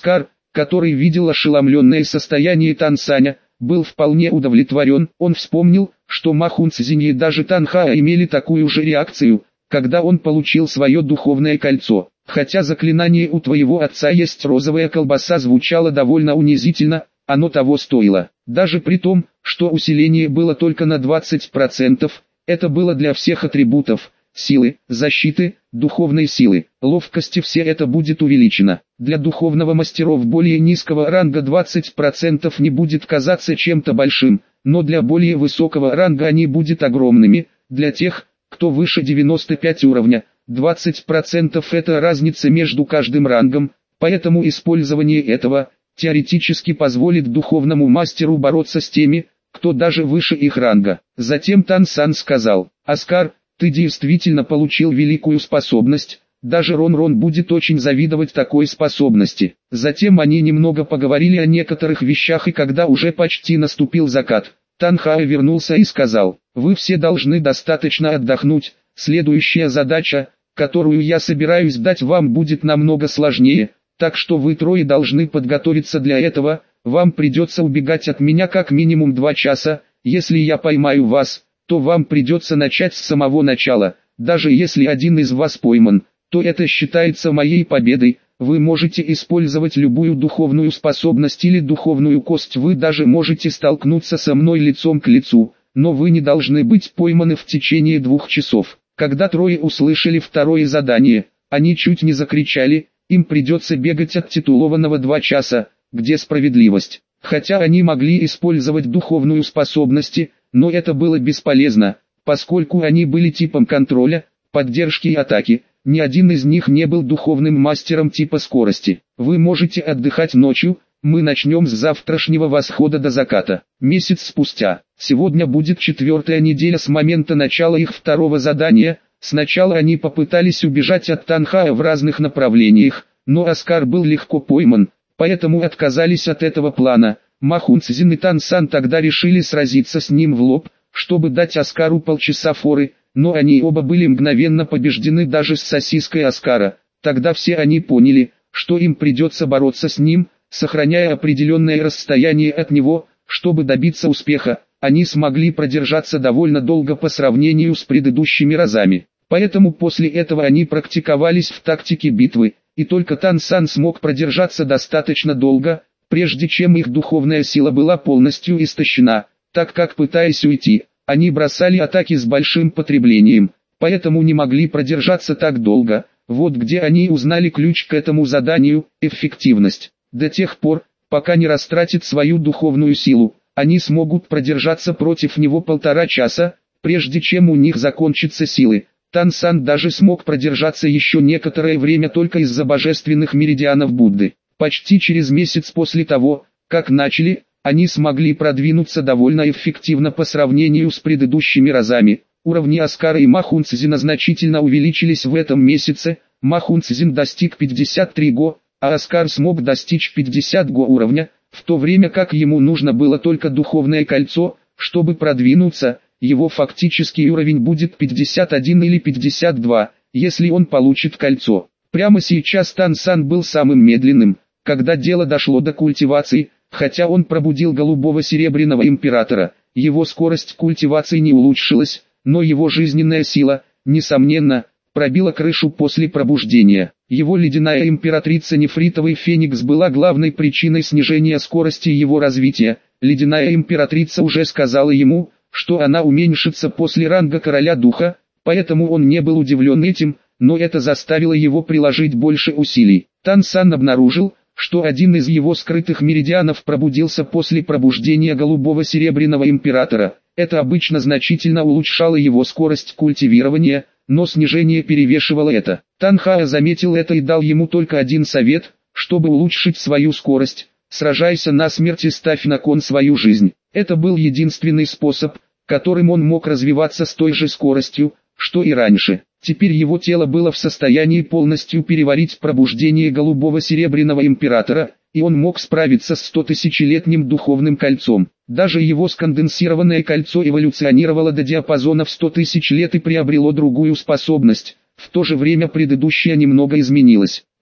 который видел ошеломленное состояние Тансаня, был вполне удовлетворен. Он вспомнил, что Ма Хунцзинь и даже Танхаа имели такую же реакцию, когда он получил свое духовное кольцо. Хотя заклинание «У твоего отца есть розовая колбаса» звучало довольно унизительно, оно того стоило. Даже при том, что усиление было только на двадцать процентов, это было для всех атрибутов – силы, защиты, духовной силы, ловкости – все это будет увеличено. Для духовного мастеров более низкого ранга двадцать процентов не будет казаться чем-то большим, но для более высокого ранга они будут огромными. Для тех, кто выше девяноста пяти уровня, двадцать процентов это разница между каждым рангом, поэтому использование этого теоретически позволит духовному мастеру бороться с теми, кто даже выше их ранга. Затем Тансан сказал: «Оскар, ты действительно получил великую способность, даже Рон-Рон будет очень завидовать такой способности». Затем они немного поговорили о некоторых вещах, и когда уже почти наступил закат, Танхаа вернулся и сказал: «Вы все должны достаточно отдохнуть, следующая задача, которую я собираюсь дать вам, будет намного сложнее, так что вы трое должны подготовиться для этого. Вам придется убегать от меня как минимум два часа, если я поймаю вас, то вам придется начать с самого начала. Даже если один из вас пойман, то это считается моей победой. Вы можете использовать любую духовную способность или духовную кость, вы даже можете столкнуться со мной лицом к лицу, но вы не должны быть пойманы в течение двух часов». Когда трое услышали второе задание, они чуть не закричали: им придется бегать от титулованного два часа, где справедливость. Хотя они могли использовать духовную способности, но это было бесполезно, поскольку они были типом контроля, поддержки и атаки. Ни один из них не был духовным мастером типа скорости. Вы можете отдыхать ночью, мы начнем с завтрашнего восхода до заката. Месяц спустя. Сегодня будет четвертая неделя с момента начала их второго задания. Сначала они попытались убежать от Танхаа в разных направлениях, но Оскар был легко пойман, поэтому отказались от этого плана. Ма Хунцзинь и Тансан тогда решили сразиться с ним в лоб, чтобы дать Оскару полчаса форы, но они оба были мгновенно побеждены даже с сосиской Оскара. Тогда все они поняли, что им придется бороться с ним, сохраняя определенное расстояние от него, чтобы добиться успеха. Они смогли продержаться довольно долго по сравнению с предыдущими разами. Поэтому после этого они практиковались в тактике битвы, и только Тансан смог продержаться достаточно долго, прежде чем их духовная сила была полностью истощена, так как, пытаясь уйти, они бросали атаки с большим потреблением, поэтому не могли продержаться так долго. Вот где они узнали ключ к этому заданию – эффективность. До тех пор, пока не растратит свою духовную силу, они смогут продержаться против него полтора часа, прежде чем у них закончатся силы. Тансан даже смог продержаться еще некоторое время только из-за божественных меридианов Будды. Почти через месяц после того, как начали, они смогли продвинуться довольно эффективно по сравнению с предыдущими разами. Уровни Оскара и Ма Хунцзина значительно увеличились в этом месяце. Ма Хунцзин достиг пятьдесят три го, а Оскар смог достичь пятьдесят го уровня, в то время как ему нужно было только духовное кольцо, чтобы продвинуться. Его фактический уровень будет пятьдесят один или пятьдесят два, если он получит кольцо. Прямо сейчас Тансан был самым медленным, когда дело дошло до культивации. Хотя он пробудил голубого серебряного императора, его скорость культивации не улучшилась, но его жизненная сила, несомненно, пробила крышу после пробуждения. Его ледяная императрица Нефритовый Феникс была главной причиной снижения скорости его развития. Ледяная императрица уже сказала ему, что она уменьшится после ранга короля духа, поэтому он не был удивлен этим, но это заставило его приложить больше усилий. Тансан обнаружил, что один из его скрытых меридианов пробудился после пробуждения голубого серебряного императора. Это обычно значительно улучшало его скорость культивирования, но снижение перевешивало это. Танхаа заметил это и дал ему только один совет: чтобы улучшить свою скорость, сражайся насмерть и ставь на кон свою жизнь. Это был единственный способ, которым он мог развиваться с той же скоростью, что и раньше. Теперь его тело было в состоянии полностью переварить пробуждение голубого серебряного императора, и он мог справиться с стотысячелетним духовным кольцом. Даже его сконденсированное кольцо эволюционировало до диапазона в сто тысяч лет и приобрело другую способность. В то же время предыдущая немного изменилась.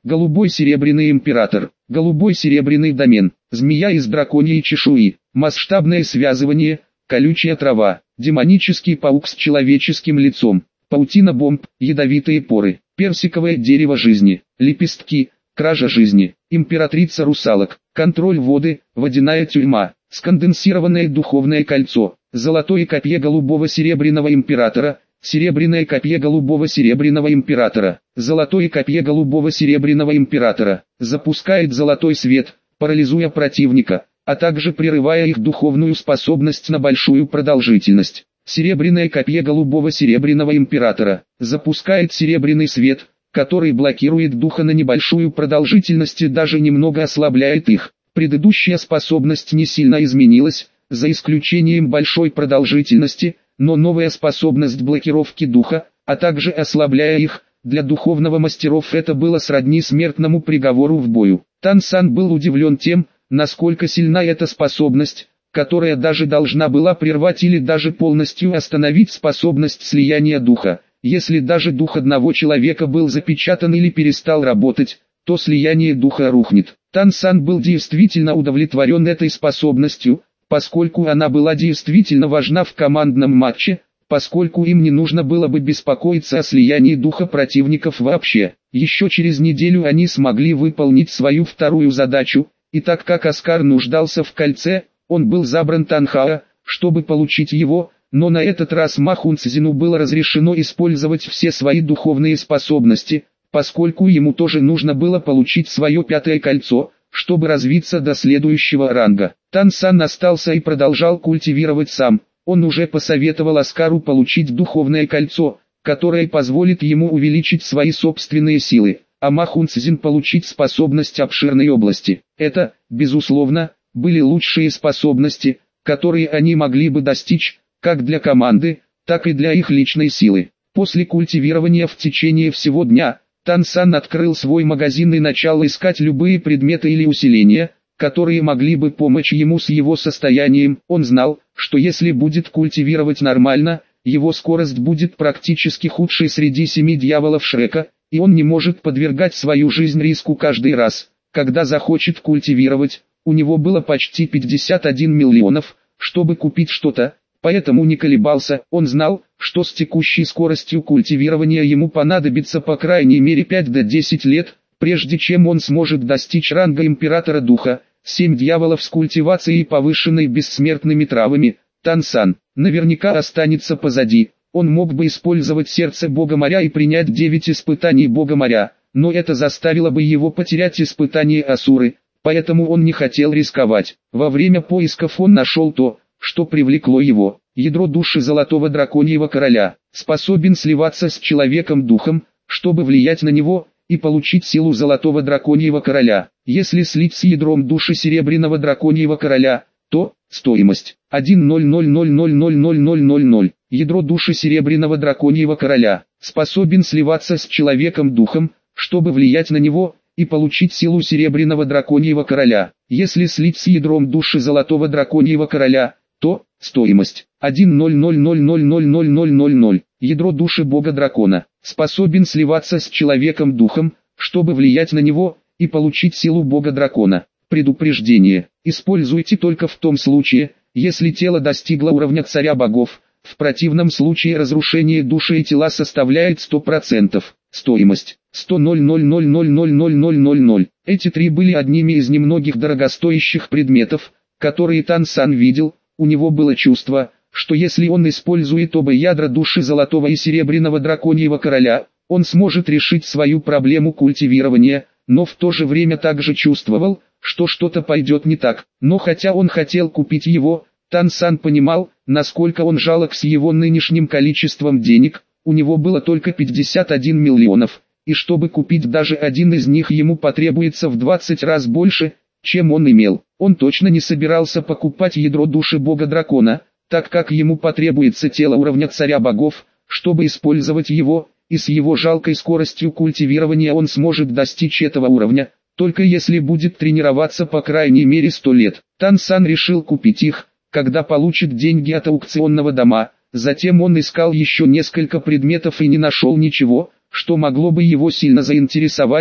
голубой серебряный император, голубой серебряный домен, змея из драконьей чешуи, масштабное связывание, колючая трава, демонический паук с человеческим лицом, паутина бомб, ядовитые поры, персиковое дерево жизни, лепестки, кража жизни, императрица русалок, контроль воды, водяная тюрьма, сконденсированное духовное кольцо, золотое копье голубого серебряного императора, серебряное копье голубого серебряного императора, золотое копье голубого серебряного императора, запускает золотой свет, парализуя противника, а также прерывая их духовную способность на большую продолжительность. Серебряное копье голубого серебряного императора запускает серебряный свет, который блокирует духа на небольшую продолжительность и даже немного ослабляет их. Предыдущая способность не сильно изменилась, за исключением большой продолжительности, но новая способность блокировки духа, а также ослабляя их, для духовного мастеров это было сродни смертному приговору в бою. Тан Сан был удивлен тем, насколько сильна эта способность, которая даже должна была прервать или даже полностью остановить способность слияния духа. Если даже дух одного человека был запечатан или перестал работать, то слияние духа рухнет. Тан Сан был действительно удовлетворен этой способностью, поскольку она была действительно важна в командном матче, поскольку им не нужно было бы беспокоиться о слиянии духа противников вообще. Еще через неделю они смогли выполнить свою вторую задачу, и так как Оскар нуждался в кольце, он был забран Танхаа, чтобы получить его, но на этот раз Ма Хунцзину было разрешено использовать все свои духовные способности, поскольку ему тоже нужно было получить свое пятое кольцо, чтобы развиться до следующего ранга. Тан Сан остался и продолжал культивировать сам. Он уже посоветовал Оскару получить духовное кольцо, которое позволит ему увеличить свои собственные силы, а Ма Хунцзин получить способность обширной области. Это, безусловно, были лучшие способности, которые они могли бы достичь, как для команды, так и для их личной силы. После культивирования в течение всего дня, Тан Сан открыл свой магазин и начал искать любые предметы или усиления, которые могли бы помочь ему с его состоянием. Он знал, что если будет культивировать нормально, его скорость будет практически худшей среди семи дьяволов Шрека, и он не может подвергать свою жизнь риску каждый раз, когда захочет культивировать. У него было почти пятьдесят один миллионов, чтобы купить что-то, поэтому не колебался. Он знал, что с текущей скоростью культивирования ему понадобится по крайней мере пять до десяти лет, прежде чем он сможет достичь ранга Императора Духа. Семь дьяволов с культивацией повышенной бессмертными травами. Тан Сан наверняка останется позади. Он мог бы использовать сердце Бога моря и принять девять испытаний Бога моря, но это заставило бы его потерять испытание Асуры, поэтому он не хотел рисковать. Во время поисков он нашел то, что привлекло его. Ядро души Золотого Драконьего Короля способен сливаться с человеком духом, чтобы влиять на него и получить силу Золотого Драконьего Короля. Если слить с ядром души Серебряного Драконьего Короля, то стоимость один ноль ноль ноль ноль ноль ноль ноль ноль ноль. Ядро души Серебряного Драконьего Короля способен сливаться с человеком духом, чтобы влиять на него и получить силу Серебряного Драконьего Короля. Если слить с ядром души Золотого Драконьего Короля, то стоимость один ноль ноль ноль ноль ноль ноль ноль ноль ноль. Ядро души Бога Дракона способен сливаться с человеком духом, чтобы влиять на него и получить силу Бога Дракона. Предупреждение: используйте только в том случае, если тело достигло уровня Царя Богов. В противном случае разрушение души и тела составляет сто процентов. Стоимость сто ноль ноль ноль ноль ноль ноль ноль ноль ноль. Эти три были одними из немногих дорогостоящих предметов, которые Тан Сан видел. У него было чувство, что если он использует оба ядра души Золотого и Серебряного Драконьего Короля, он сможет решить свою проблему культивирования, но в то же время также чувствовал, что что-то пойдет не так. Но хотя он хотел купить его, Тан Сан понимал, насколько он жалок с его нынешним количеством денег. У него было только пятьдесят один миллионов, и чтобы купить даже один из них ему потребуется в двадцать раз больше, чем он имел. Он точно не собирался покупать ядро души Бога Дракона, так как ему потребуется тело уровня Царя Богов, чтобы использовать его, и с его жалкой скоростью культивирования он сможет достичь этого уровня, только если будет тренироваться по крайней мере сто лет. Тан Сан решил купить их, когда получит деньги от аукционного дома. Затем он искал еще несколько предметов и не нашел ничего, что могло бы его сильно заинтересовать,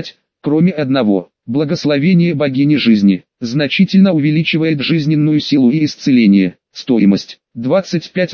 кроме одного. Благословение богини жизни значительно увеличивает жизненную силу и исцеление. Стоимость двадцать пять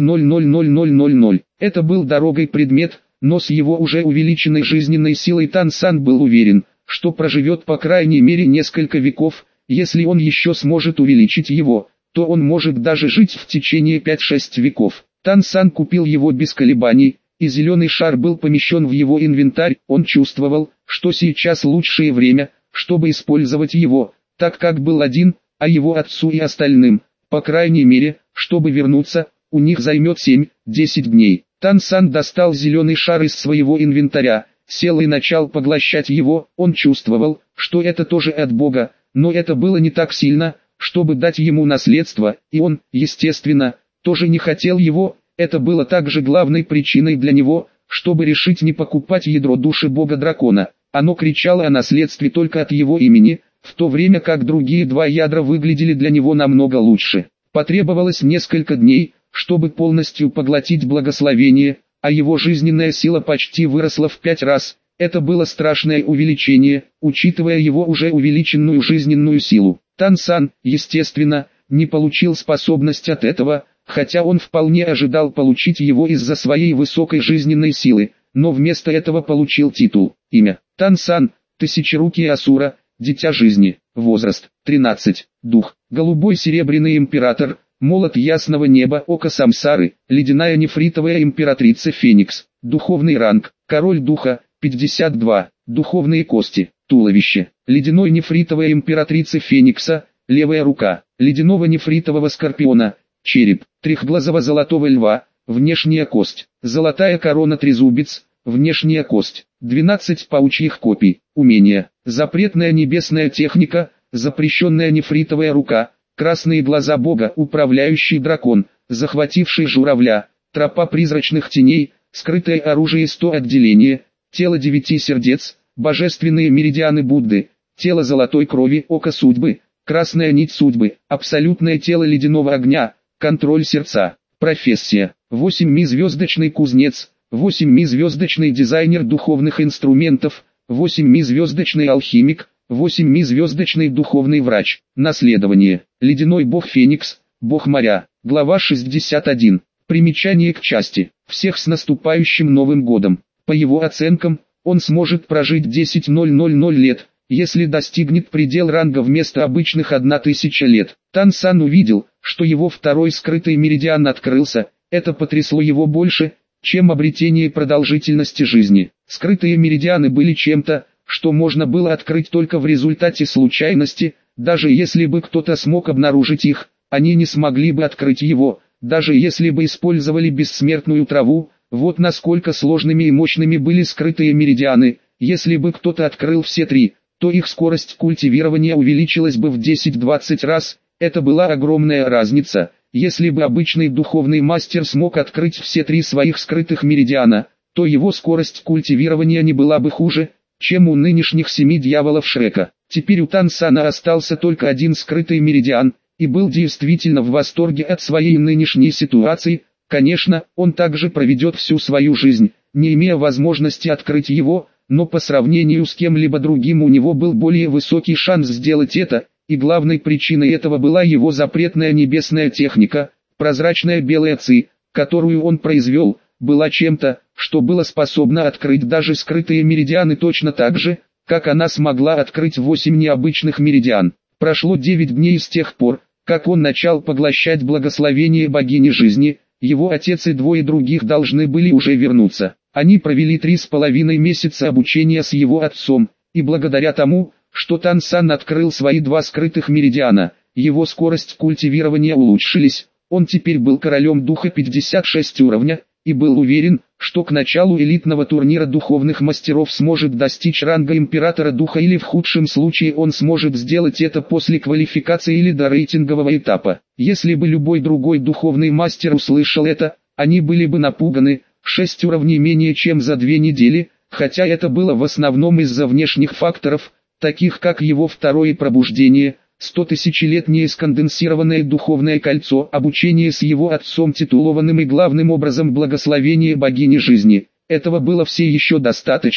тысяч. Это был дорогой предмет, но с его уже увеличенной жизненной силой Тан Сан был уверен, что проживет по крайней мере несколько веков. Если он еще сможет увеличить его, то он может даже жить в течение пяти-шести веков. Тан Сан купил его без колебаний, и зеленый шар был помещен в его инвентарь. Он чувствовал, что сейчас лучшее время, чтобы использовать его, так как был один, а его отцу и остальным, по крайней мере, чтобы вернуться, у них займет семь-десять дней. Тан Сан достал зеленый шар из своего инвентаря, сел и начал поглощать его. Он чувствовал, что это тоже от Бога, но это было не так сильно, чтобы дать ему наследство, и он, естественно, тоже не хотел его. Это было также главной причиной для него, чтобы решить не покупать ядро души бога-дракона. Оно кричало о наследстве только от его имени, в то время как другие два ядра выглядели для него намного лучше. Потребовалось несколько дней, чтобы полностью поглотить благословение, а его жизненная сила почти выросла в пять раз. Это было страшное увеличение, учитывая его уже увеличенную жизненную силу. Тан Сан, естественно, не получил способность от этого, хотя он вполне ожидал получить его из-за своей высокой жизненной силы, но вместо этого получил титул. Имя: Тан Сан, Тысячерукий Асура, Дитя Жизни. Возраст: тринадцать. Дух: Голубой Серебряный Император, Молот Ясного Неба, Око Самсары, Ледяная Нефритовая Императрица Феникс. Духовный ранг: Король Духа, пятьдесят два. Духовные кости: Туловище: Ледяной Нефритовая Императрица Феникса, Левая рука; Ледяного Нефритового Скорпиона, Череп; Трехглазого Золотого Льва, Внешняя кость; Золотая Корона Трезубец, Внешняя кость; двенадцать Паучьих копий. Умения: Запретная Небесная Техника, Запрещенная Нефритовая Рука, Красные Глаза Бога, Управляющий Дракон, Захвативший Журавля, Тропа Призрачных Теней, Скрытое Оружие сто Отделение, Тело Девяти Сердец, Божественные Меридианы Будды, Тело Золотой Крови, Око Судьбы, Красная Нить Судьбы, Абсолютное Тело Ледяного Огня, Контроль Сердца. Профессия: восьмизвездочный кузнец, восьмизвездочный дизайнер духовных инструментов, восьмизвездочный алхимик, восьмизвездочный духовный врач. Наследование: Ледяной бог Феникс, бог моря. Глава шестьдесят один. Примечание к части. Всех с наступающим Новым годом. По его оценкам, он сможет прожить десять тысяч лет, если достигнет предел ранга вместо обычных одна тысяча лет. Тан Сан увидел, что его второй скрытый меридиан открылся. Это потрясло его больше, чем обретение продолжительности жизни. Скрытые меридианы были чем-то, что можно было открыть только в результате случайности. Даже если бы кто-то смог обнаружить их, они не смогли бы открыть его, даже если бы использовали бессмертную траву. Вот насколько сложными и мощными были скрытые меридианы. Если бы кто-то открыл все три, то их скорость культивирования увеличилась бы в десять-двадцать раз. Это была огромная разница. Если бы обычный духовный мастер смог открыть все три своих скрытых меридиана, то его скорость культивирования не была бы хуже, чем у нынешних семи дьяволов Шрека. Теперь у Тан Сана остался только один скрытый меридиан, и был действительно в восторге от своей нынешней ситуации. Конечно, он также проведет всю свою жизнь, не имея возможности открыть его, но по сравнению с кем-либо другим у него был более высокий шанс сделать это, и главной причиной этого была его запретная небесная техника. Прозрачная белая ци, которую он произвел, была чем-то, что было способно открыть даже скрытые меридианы точно так же, как она смогла открыть восемь необычных меридиан. Прошло девять дней с тех пор, как он начал поглощать благословение богини жизни. Его отец и двое других должны были уже вернуться. Они провели три с половиной месяца обучения с его отцом, и благодаря тому, что Тан Сан открыл свои два скрытых меридиана, его скорость культивирования улучшились. Он теперь был королем духа пятьдесят шесть уровня, и был уверен, что к началу элитного турнира духовных мастеров сможет достичь ранга императора духа, или в худшем случае он сможет сделать это после квалификации или до рейтингового этапа. Если бы любой другой духовный мастер услышал это, они были бы напуганы. Шесть уровней менее чем за две недели, хотя это было в основном из-за внешних факторов, таких как его второе пробуждение, сто тысячелетнее сконденсированное духовное кольцо, обучение с его отцом титулованным и главным образом благословение богини жизни. Этого было все еще достаточно,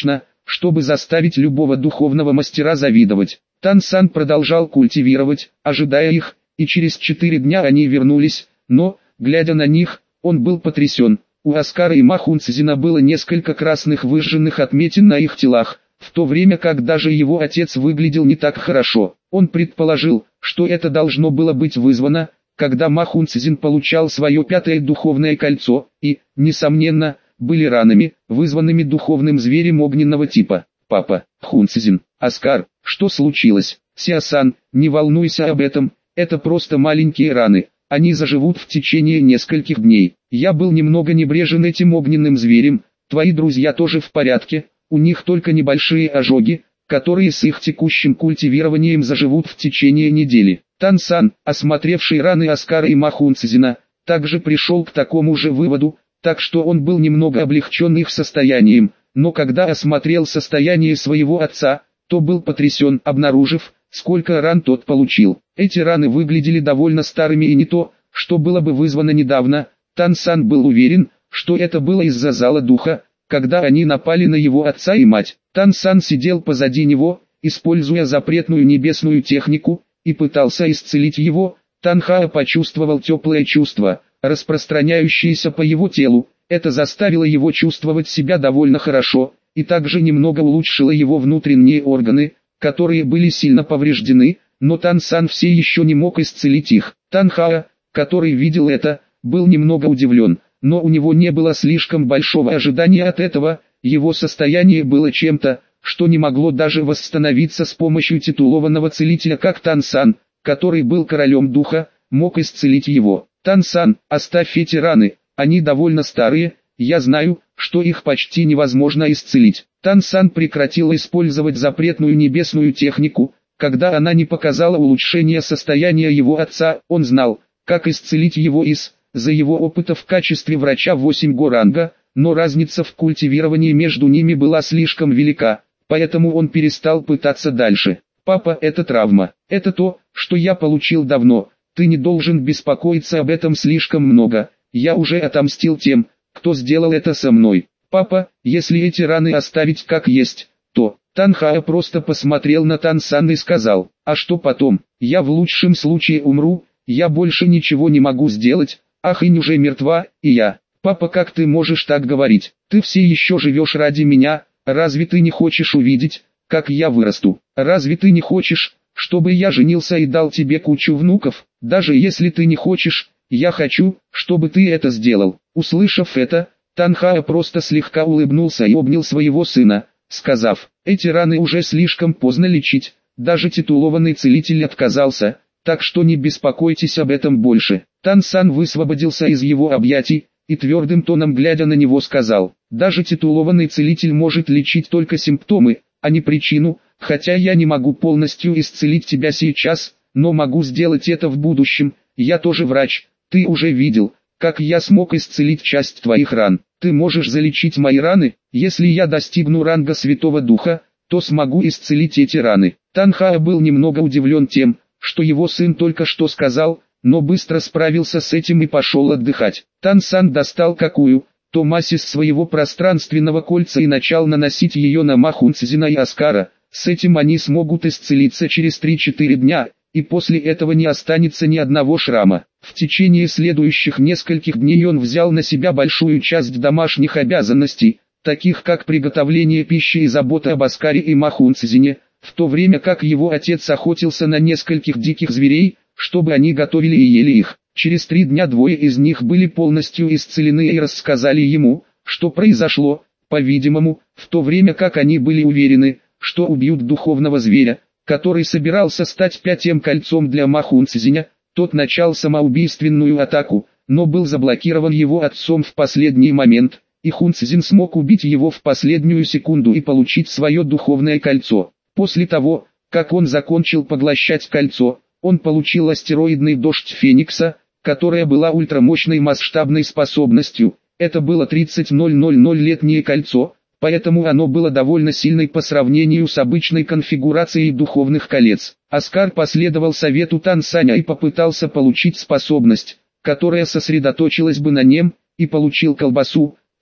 чтобы заставить любого духовного мастера завидовать. Тан Сан продолжал культивировать, ожидая их, и через четыре дня они вернулись, но, глядя на них, он был потрясен. У Оскара и Ма Хунцзина было несколько красных выжженных отметин на их телах, в то время как даже его отец выглядел не так хорошо. Он предположил, что это должно было быть вызвано, когда Ма Хунцзин получал свое пятое духовное кольцо, и, несомненно, были ранами, вызванными духовным зверем огненного типа. Папа, Хунцзин, Оскар, что случилось? Сяосан, не волнуйся об этом, это просто маленькие раны, они заживут в течение нескольких дней. Я был немного небрежен этим огненным зверем, твои друзья тоже в порядке, у них только небольшие ожоги, которые с их текущим культивированием заживут в течение недели. Тан Сан, осмотревший раны Оскара и Ма Хунцзина, также пришел к такому же выводу, так что он был немного облегчен их состоянием, но когда осмотрел состояние своего отца, то был потрясен, обнаружив, сколько ран тот получил. Эти раны выглядели довольно старыми и не то, что было бы вызвано недавно. Тан Сан был уверен, что это было из-за зала духа, когда они напали на его отца и мать. Тан Сан сидел позади него, используя запретную небесную технику, и пытался исцелить его. Тан Хао почувствовал теплое чувство, распространяющееся по его телу. Это заставило его чувствовать себя довольно хорошо, и также немного улучшило его внутренние органы, которые были сильно повреждены, но Тан Сан все еще не мог исцелить их. Тан Хао, который видел это, был немного удивлен, но у него не было слишком большого ожидания от этого, его состояние было чем-то, что не могло даже восстановиться с помощью титулованного целителя, как Тан Сан, который был королем духа, мог исцелить его. Тан Сан, оставь эти раны, они довольно старые, я знаю, что их почти невозможно исцелить. Тан Сан прекратил использовать запретную небесную технику, когда она не показала улучшения состояния его отца. Он знал, как исцелить его из-за его опыта в качестве врача восемь го ранга, но разница в культивировании между ними была слишком велика, поэтому он перестал пытаться дальше. Папа, это травма, это то, что я получил давно, ты не должен беспокоиться об этом слишком много, я уже отомстил тем, кто сделал это со мной. Папа, если эти раны оставить как есть, то... Тан Хао просто посмотрел на Тан Сан и сказал, а что потом, я в лучшем случае умру, я больше ничего не могу сделать, ах Инь уже мертва, и я. Папа, как ты можешь так говорить, ты все еще живешь ради меня, разве ты не хочешь увидеть, как я вырасту, разве ты не хочешь, чтобы я женился и дал тебе кучу внуков, даже если ты не хочешь, я хочу, чтобы ты это сделал. Услышав это, Тан Хао просто слегка улыбнулся и обнял своего сына, сказав, эти раны уже слишком поздно лечить, даже титулованный целитель отказался, так что не беспокойтесь об этом больше. Тан Сан высвободился из его объятий, и твердым тоном глядя на него сказал, даже титулованный целитель может лечить только симптомы, а не причину, хотя я не могу полностью исцелить тебя сейчас, но могу сделать это в будущем, я тоже врач, ты уже видел, как я смог исцелить часть твоих ран. Ты можешь залечить мои раны, если я достигну ранга Святого Духа, то смогу исцелить эти раны. Тан Хао был немного удивлен тем, что его сын только что сказал, но быстро справился с этим и пошел отдыхать. Тан Сан достал какую-то мазь из своего пространственного кольца и начал наносить ее на Ма Хунцзина и Оскара. С этим они смогут исцелиться через три-четыре дня, и после этого не останется ни одного шрама. В течение следующих нескольких дней он взял на себя большую часть домашних обязанностей, таких как приготовление пищи и забота об Оскаре и Ма Хунцзине, в то время как его отец охотился на нескольких диких зверей, чтобы они готовили и ели их. Через три дня двое из них были полностью исцелены и рассказали ему, что произошло, по-видимому, в то время как они были уверены, что убьют духовного зверя, который собирался стать пятым кольцом для Ма Хунцзиня. Тот начал самоубийственную атаку, но был заблокирован его отцом в последний момент, и Хунцзин смог убить его в последнюю секунду и получить свое духовное кольцо. После того, как он закончил поглощать кольцо, он получил астероидный дождь Феникса, которая была ультрамощной масштабной способностью. Это было тридцать тысяч-летнее кольцо, поэтому оно было довольно сильной по сравнению с обычной конфигурацией духовных колец. Оскар последовал совету Тан Саня и попытался получить способность, которая сосредоточилась бы на нем, и получил колбасу,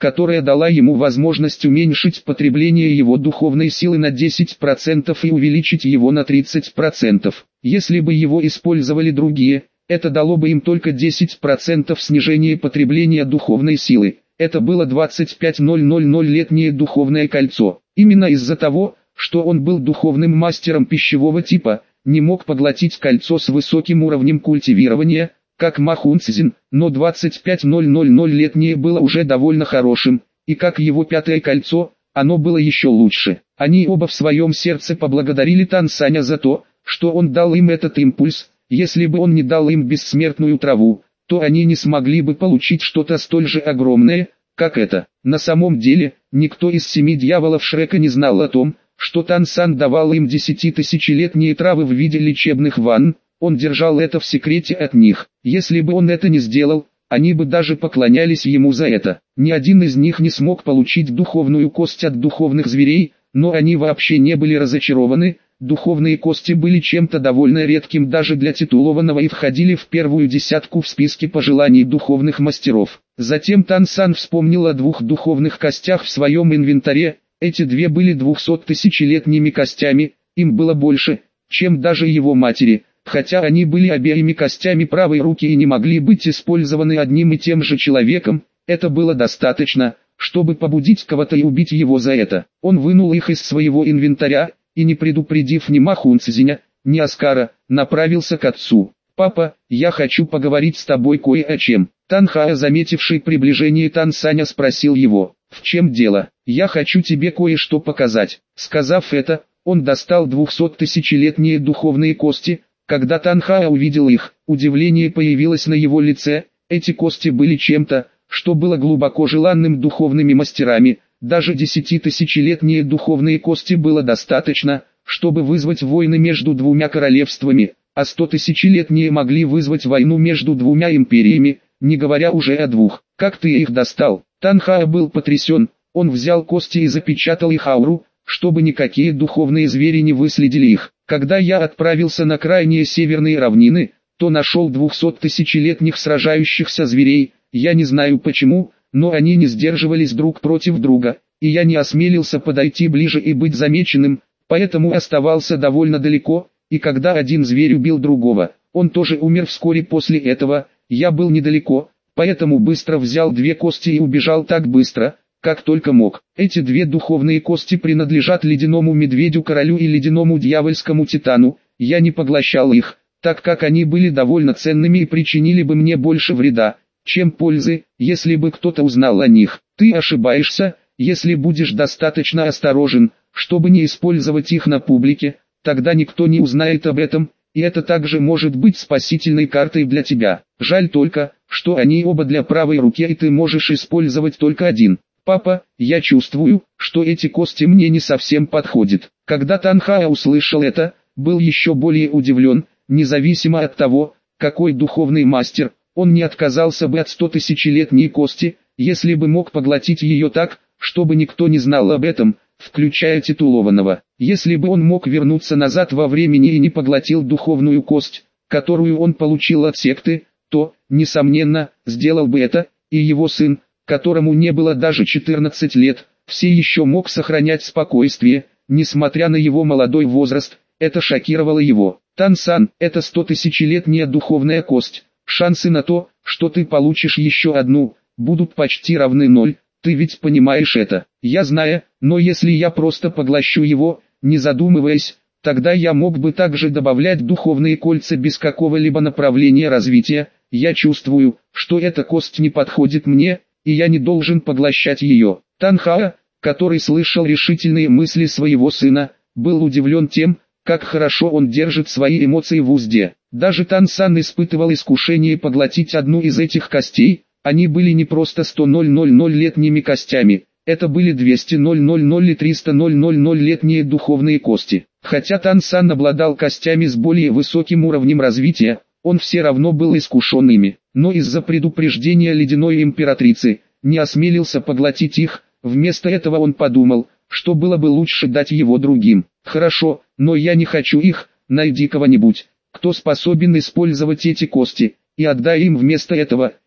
которая дала ему возможность уменьшить потребление его духовной силы на десять процентов и увеличить его на тридцать процентов. Если бы его использовали другие, это дало бы им только десять процентов снижения потребления духовной силы. Это было двадцать пять тысяч-летнее духовное кольцо. Именно из-за того, что он был духовным мастером пищевого типа, не мог поглотить кольцо с высоким уровнем культивирования, как Ма Хунцзин, но двадцать пять тысяч-летнее было уже довольно хорошим, и как его пятое кольцо, оно было еще лучше. Они оба в своем сердце поблагодарили Тансаня за то, что он дал им этот импульс. Если бы он не дал им бессмертную траву, то они не смогли бы получить что-то столь же огромное, как это. На самом деле, никто из семи дьяволов Шрека не знал о том, что Тансан давал им десятитысячелетние травы в виде лечебных ванн. Он держал это в секрете от них. Если бы он это не сделал, они бы даже поклонялись ему за это. Ни один из них не смог получить духовную кость от духовных зверей, но они вообще не были разочарованы. Духовные кости были чем-то довольно редким даже для титулованного и входили в первую десятку в списке пожеланий духовных мастеров. Затем Тансан вспомнил о двух духовных костях в своем инвентаре. Эти две были двухсоттысячелетними костями, им было больше, чем даже его матери, хотя они были обеими костями правой руки и не могли быть использованы одним и тем же человеком. Это было достаточно, чтобы побудить кого-то и убить его за это. Он вынул их из своего инвентаря, и не предупредив ни Ма Хунцзиня, ни Аскара, направился к отцу. «Папа, я хочу поговорить с тобой кое о чем». Танхаа, заметивший приближение Тансаня, спросил его: «В чем дело? Я хочу тебе кое-что показать». Сказав это, он достал двухсоттысячелетние духовные кости. Когда Танхаа увидел их, удивление появилось на его лице. Эти кости были чем-то, что было глубоко желанным духовными мастерами. Даже десятитысячелетние духовные кости было достаточно, чтобы вызвать войны между двумя королевствами, а стотысячелетние могли вызвать войну между двумя империями, не говоря уже о двух. «Как ты их достал?» Танхаа был потрясен. Он взял кости и запечатал их ауру, чтобы никакие духовные звери не выследили их. «Когда я отправился на крайние северные равнины, то нашел двухсоттысячелетних сражающихся зверей. Я не знаю почему, но они не сдерживались друг против друга, и я не осмелился подойти ближе и быть замеченным, поэтому оставался довольно далеко, и когда один зверь убил другого, он тоже умер вскоре после этого. Я был недалеко, поэтому быстро взял две кости и убежал так быстро, как только мог. Эти две духовные кости принадлежат ледяному медведю-королю и ледяному дьявольскому титану. Я не поглощал их, так как они были довольно ценными и причинили бы мне больше вреда, чем пользы, если бы кто-то узнал о них. Ты ошибаешься, если будешь достаточно осторожен, чтобы не использовать их на публике, тогда никто не узнает об этом, и это также может быть спасительной картой для тебя. Жаль только, что они оба для правой руки и ты можешь использовать только один. Папа, я чувствую, что эти кости мне не совсем подходят. Когда Танхаа услышал это, был еще более удивлен. Независимо от того, какой духовный мастер, он не отказался бы от стотысячелетней кости, если бы мог поглотить ее так, чтобы никто не знал об этом, включая титулованного. Если бы он мог вернуться назад во времени и не поглотил духовную кость, которую он получил от секты, то, несомненно, сделал бы это, и его сын, которому не было даже четырнадцати лет, все еще мог сохранять спокойствие, несмотря на его молодой возраст. Это шокировало его. Тансан, это стотысячелетняя духовная кость. Шансы на то, что ты получишь еще одну, будут почти равны ноль. Ты ведь понимаешь это? Я знаю, но если я просто поглощу его, не задумываясь, тогда я мог бы также добавлять духовные кольца без какого-либо направления развития. Я чувствую, что эта кость не подходит мне, и я не должен поглощать ее. Танхаа, который слышал решительные мысли своего сына, был удивлен тем, как хорошо он держит свои эмоции в узде. Даже Тансан испытывал искушение поглотить одну из этих костей. Они были не просто сто-летними костями, это были двести и триста летние духовные кости. Хотя Тансан обладал костями с более высоким уровнем развития, он все равно был искушен ими. Но из-за предупреждения ледяной императрицы, не осмелился поглотить их. Вместо этого он подумал, что было бы лучше дать его другим. Хорошо, но я не хочу их. Найди кого-нибудь, кто способен использовать эти кости, и отдай им вместо этого.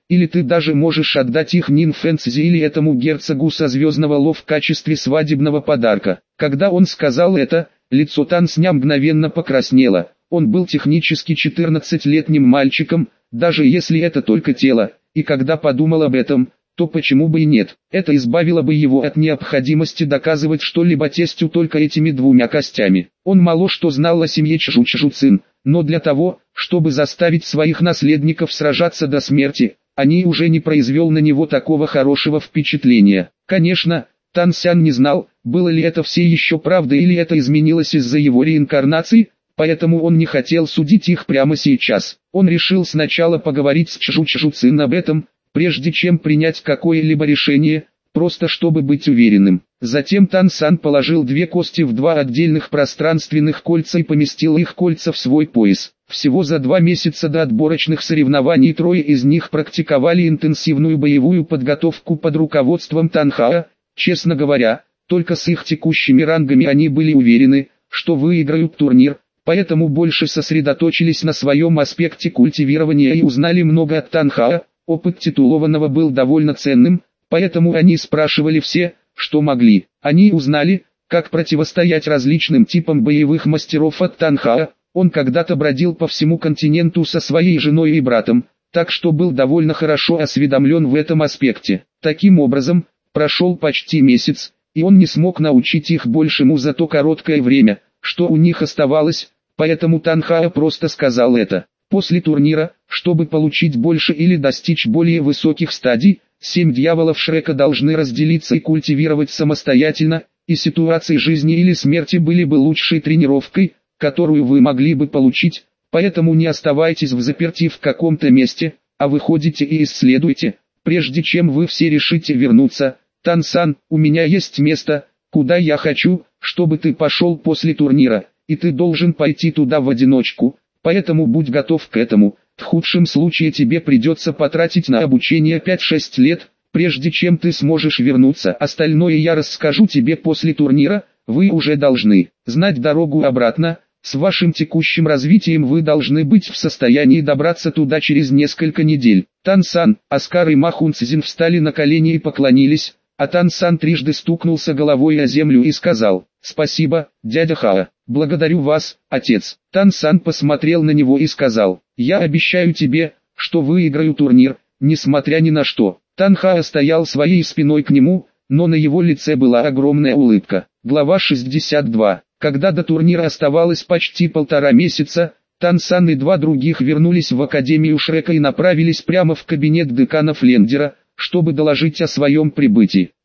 или ты даже можешь отдать их Нин Фэнцзи или этому герцогу со Звездного Ло в качестве свадебного подарка. Когда он сказал это, лицо Тан Сня мгновенно покраснело. Он был технически четырнадцатилетним мальчиком, даже если это только тело, и когда подумал об этом, то почему бы и нет? Это избавило бы его от необходимости доказывать что-либо тестю только этими двумя костями. Он мало что знал о семье Чжу-Чжу Цин, но для того, чтобы заставить своих наследников сражаться до смерти, они уже не произвел на него такого хорошего впечатления. Конечно, Тан Сян не знал, было ли это все еще правда или это изменилось из-за его реинкарнации, поэтому он не хотел судить их прямо сейчас. Он решил сначала поговорить с Чжу-Чжу Цин об этом, прежде чем принять какое-либо решение, просто чтобы быть уверенным. Затем Тан Сан положил две кости в два отдельных пространственных кольца и поместил их кольца в свой пояс. Всего за два месяца до отборочных соревнований трое из них практиковали интенсивную боевую подготовку под руководством Тан Хао. Честно говоря, только с их текущими рангами они были уверены, что выиграют турнир, поэтому больше сосредоточились на своем аспекте культивирования и узнали много от Тан Хао. Опыт титулованного был довольно ценным, поэтому они спрашивали все, что могли. Они узнали, как противостоять различным типам боевых мастеров от Тан Хао. Он когда-то бродил по всему континенту со своей женой и братом, так что был довольно хорошо осведомлен в этом аспекте. Таким образом, прошел почти месяц, и он не смог научить их большему за то короткое время, что у них оставалось, поэтому Тан Хао просто сказал это. После турнира, чтобы получить больше или достичь более высоких стадий, семь дьяволов Шрека должны разделиться и культивировать самостоятельно, и ситуации жизни или смерти были бы лучшей тренировкой, которую вы могли бы получить, поэтому не оставайтесь взаперти в каком-то месте, а выходите и исследуйте, прежде чем вы все решите вернуться. Тан Сан, у меня есть место, куда я хочу, чтобы ты пошел после турнира, и ты должен пойти туда в одиночку. Поэтому будь готов к этому, в худшем случае тебе придется потратить на обучение пять-шесть лет, прежде чем ты сможешь вернуться. Остальное я расскажу тебе после турнира, вы уже должны знать дорогу обратно, с вашим текущим развитием вы должны быть в состоянии добраться туда через несколько недель. Тан Сан, Оскар и Ма Хун Цзин встали на колени и поклонились, а Тан Сан трижды стукнулся головой о землю и сказал: «Спасибо, дядя Хао. Благодарю вас, отец». Тан Сан посмотрел на него и сказал: «Я обещаю тебе, что выиграю турнир, несмотря ни на что». Тан Хао стоял своей спиной к нему, но на его лице была огромная улыбка. Глава шестьдесят два. Когда до турнира оставалось почти полтора месяца, Тан Сан и два других вернулись в Академию Шрека и направились прямо в кабинет декана Флендера, чтобы доложить о своем прибытии.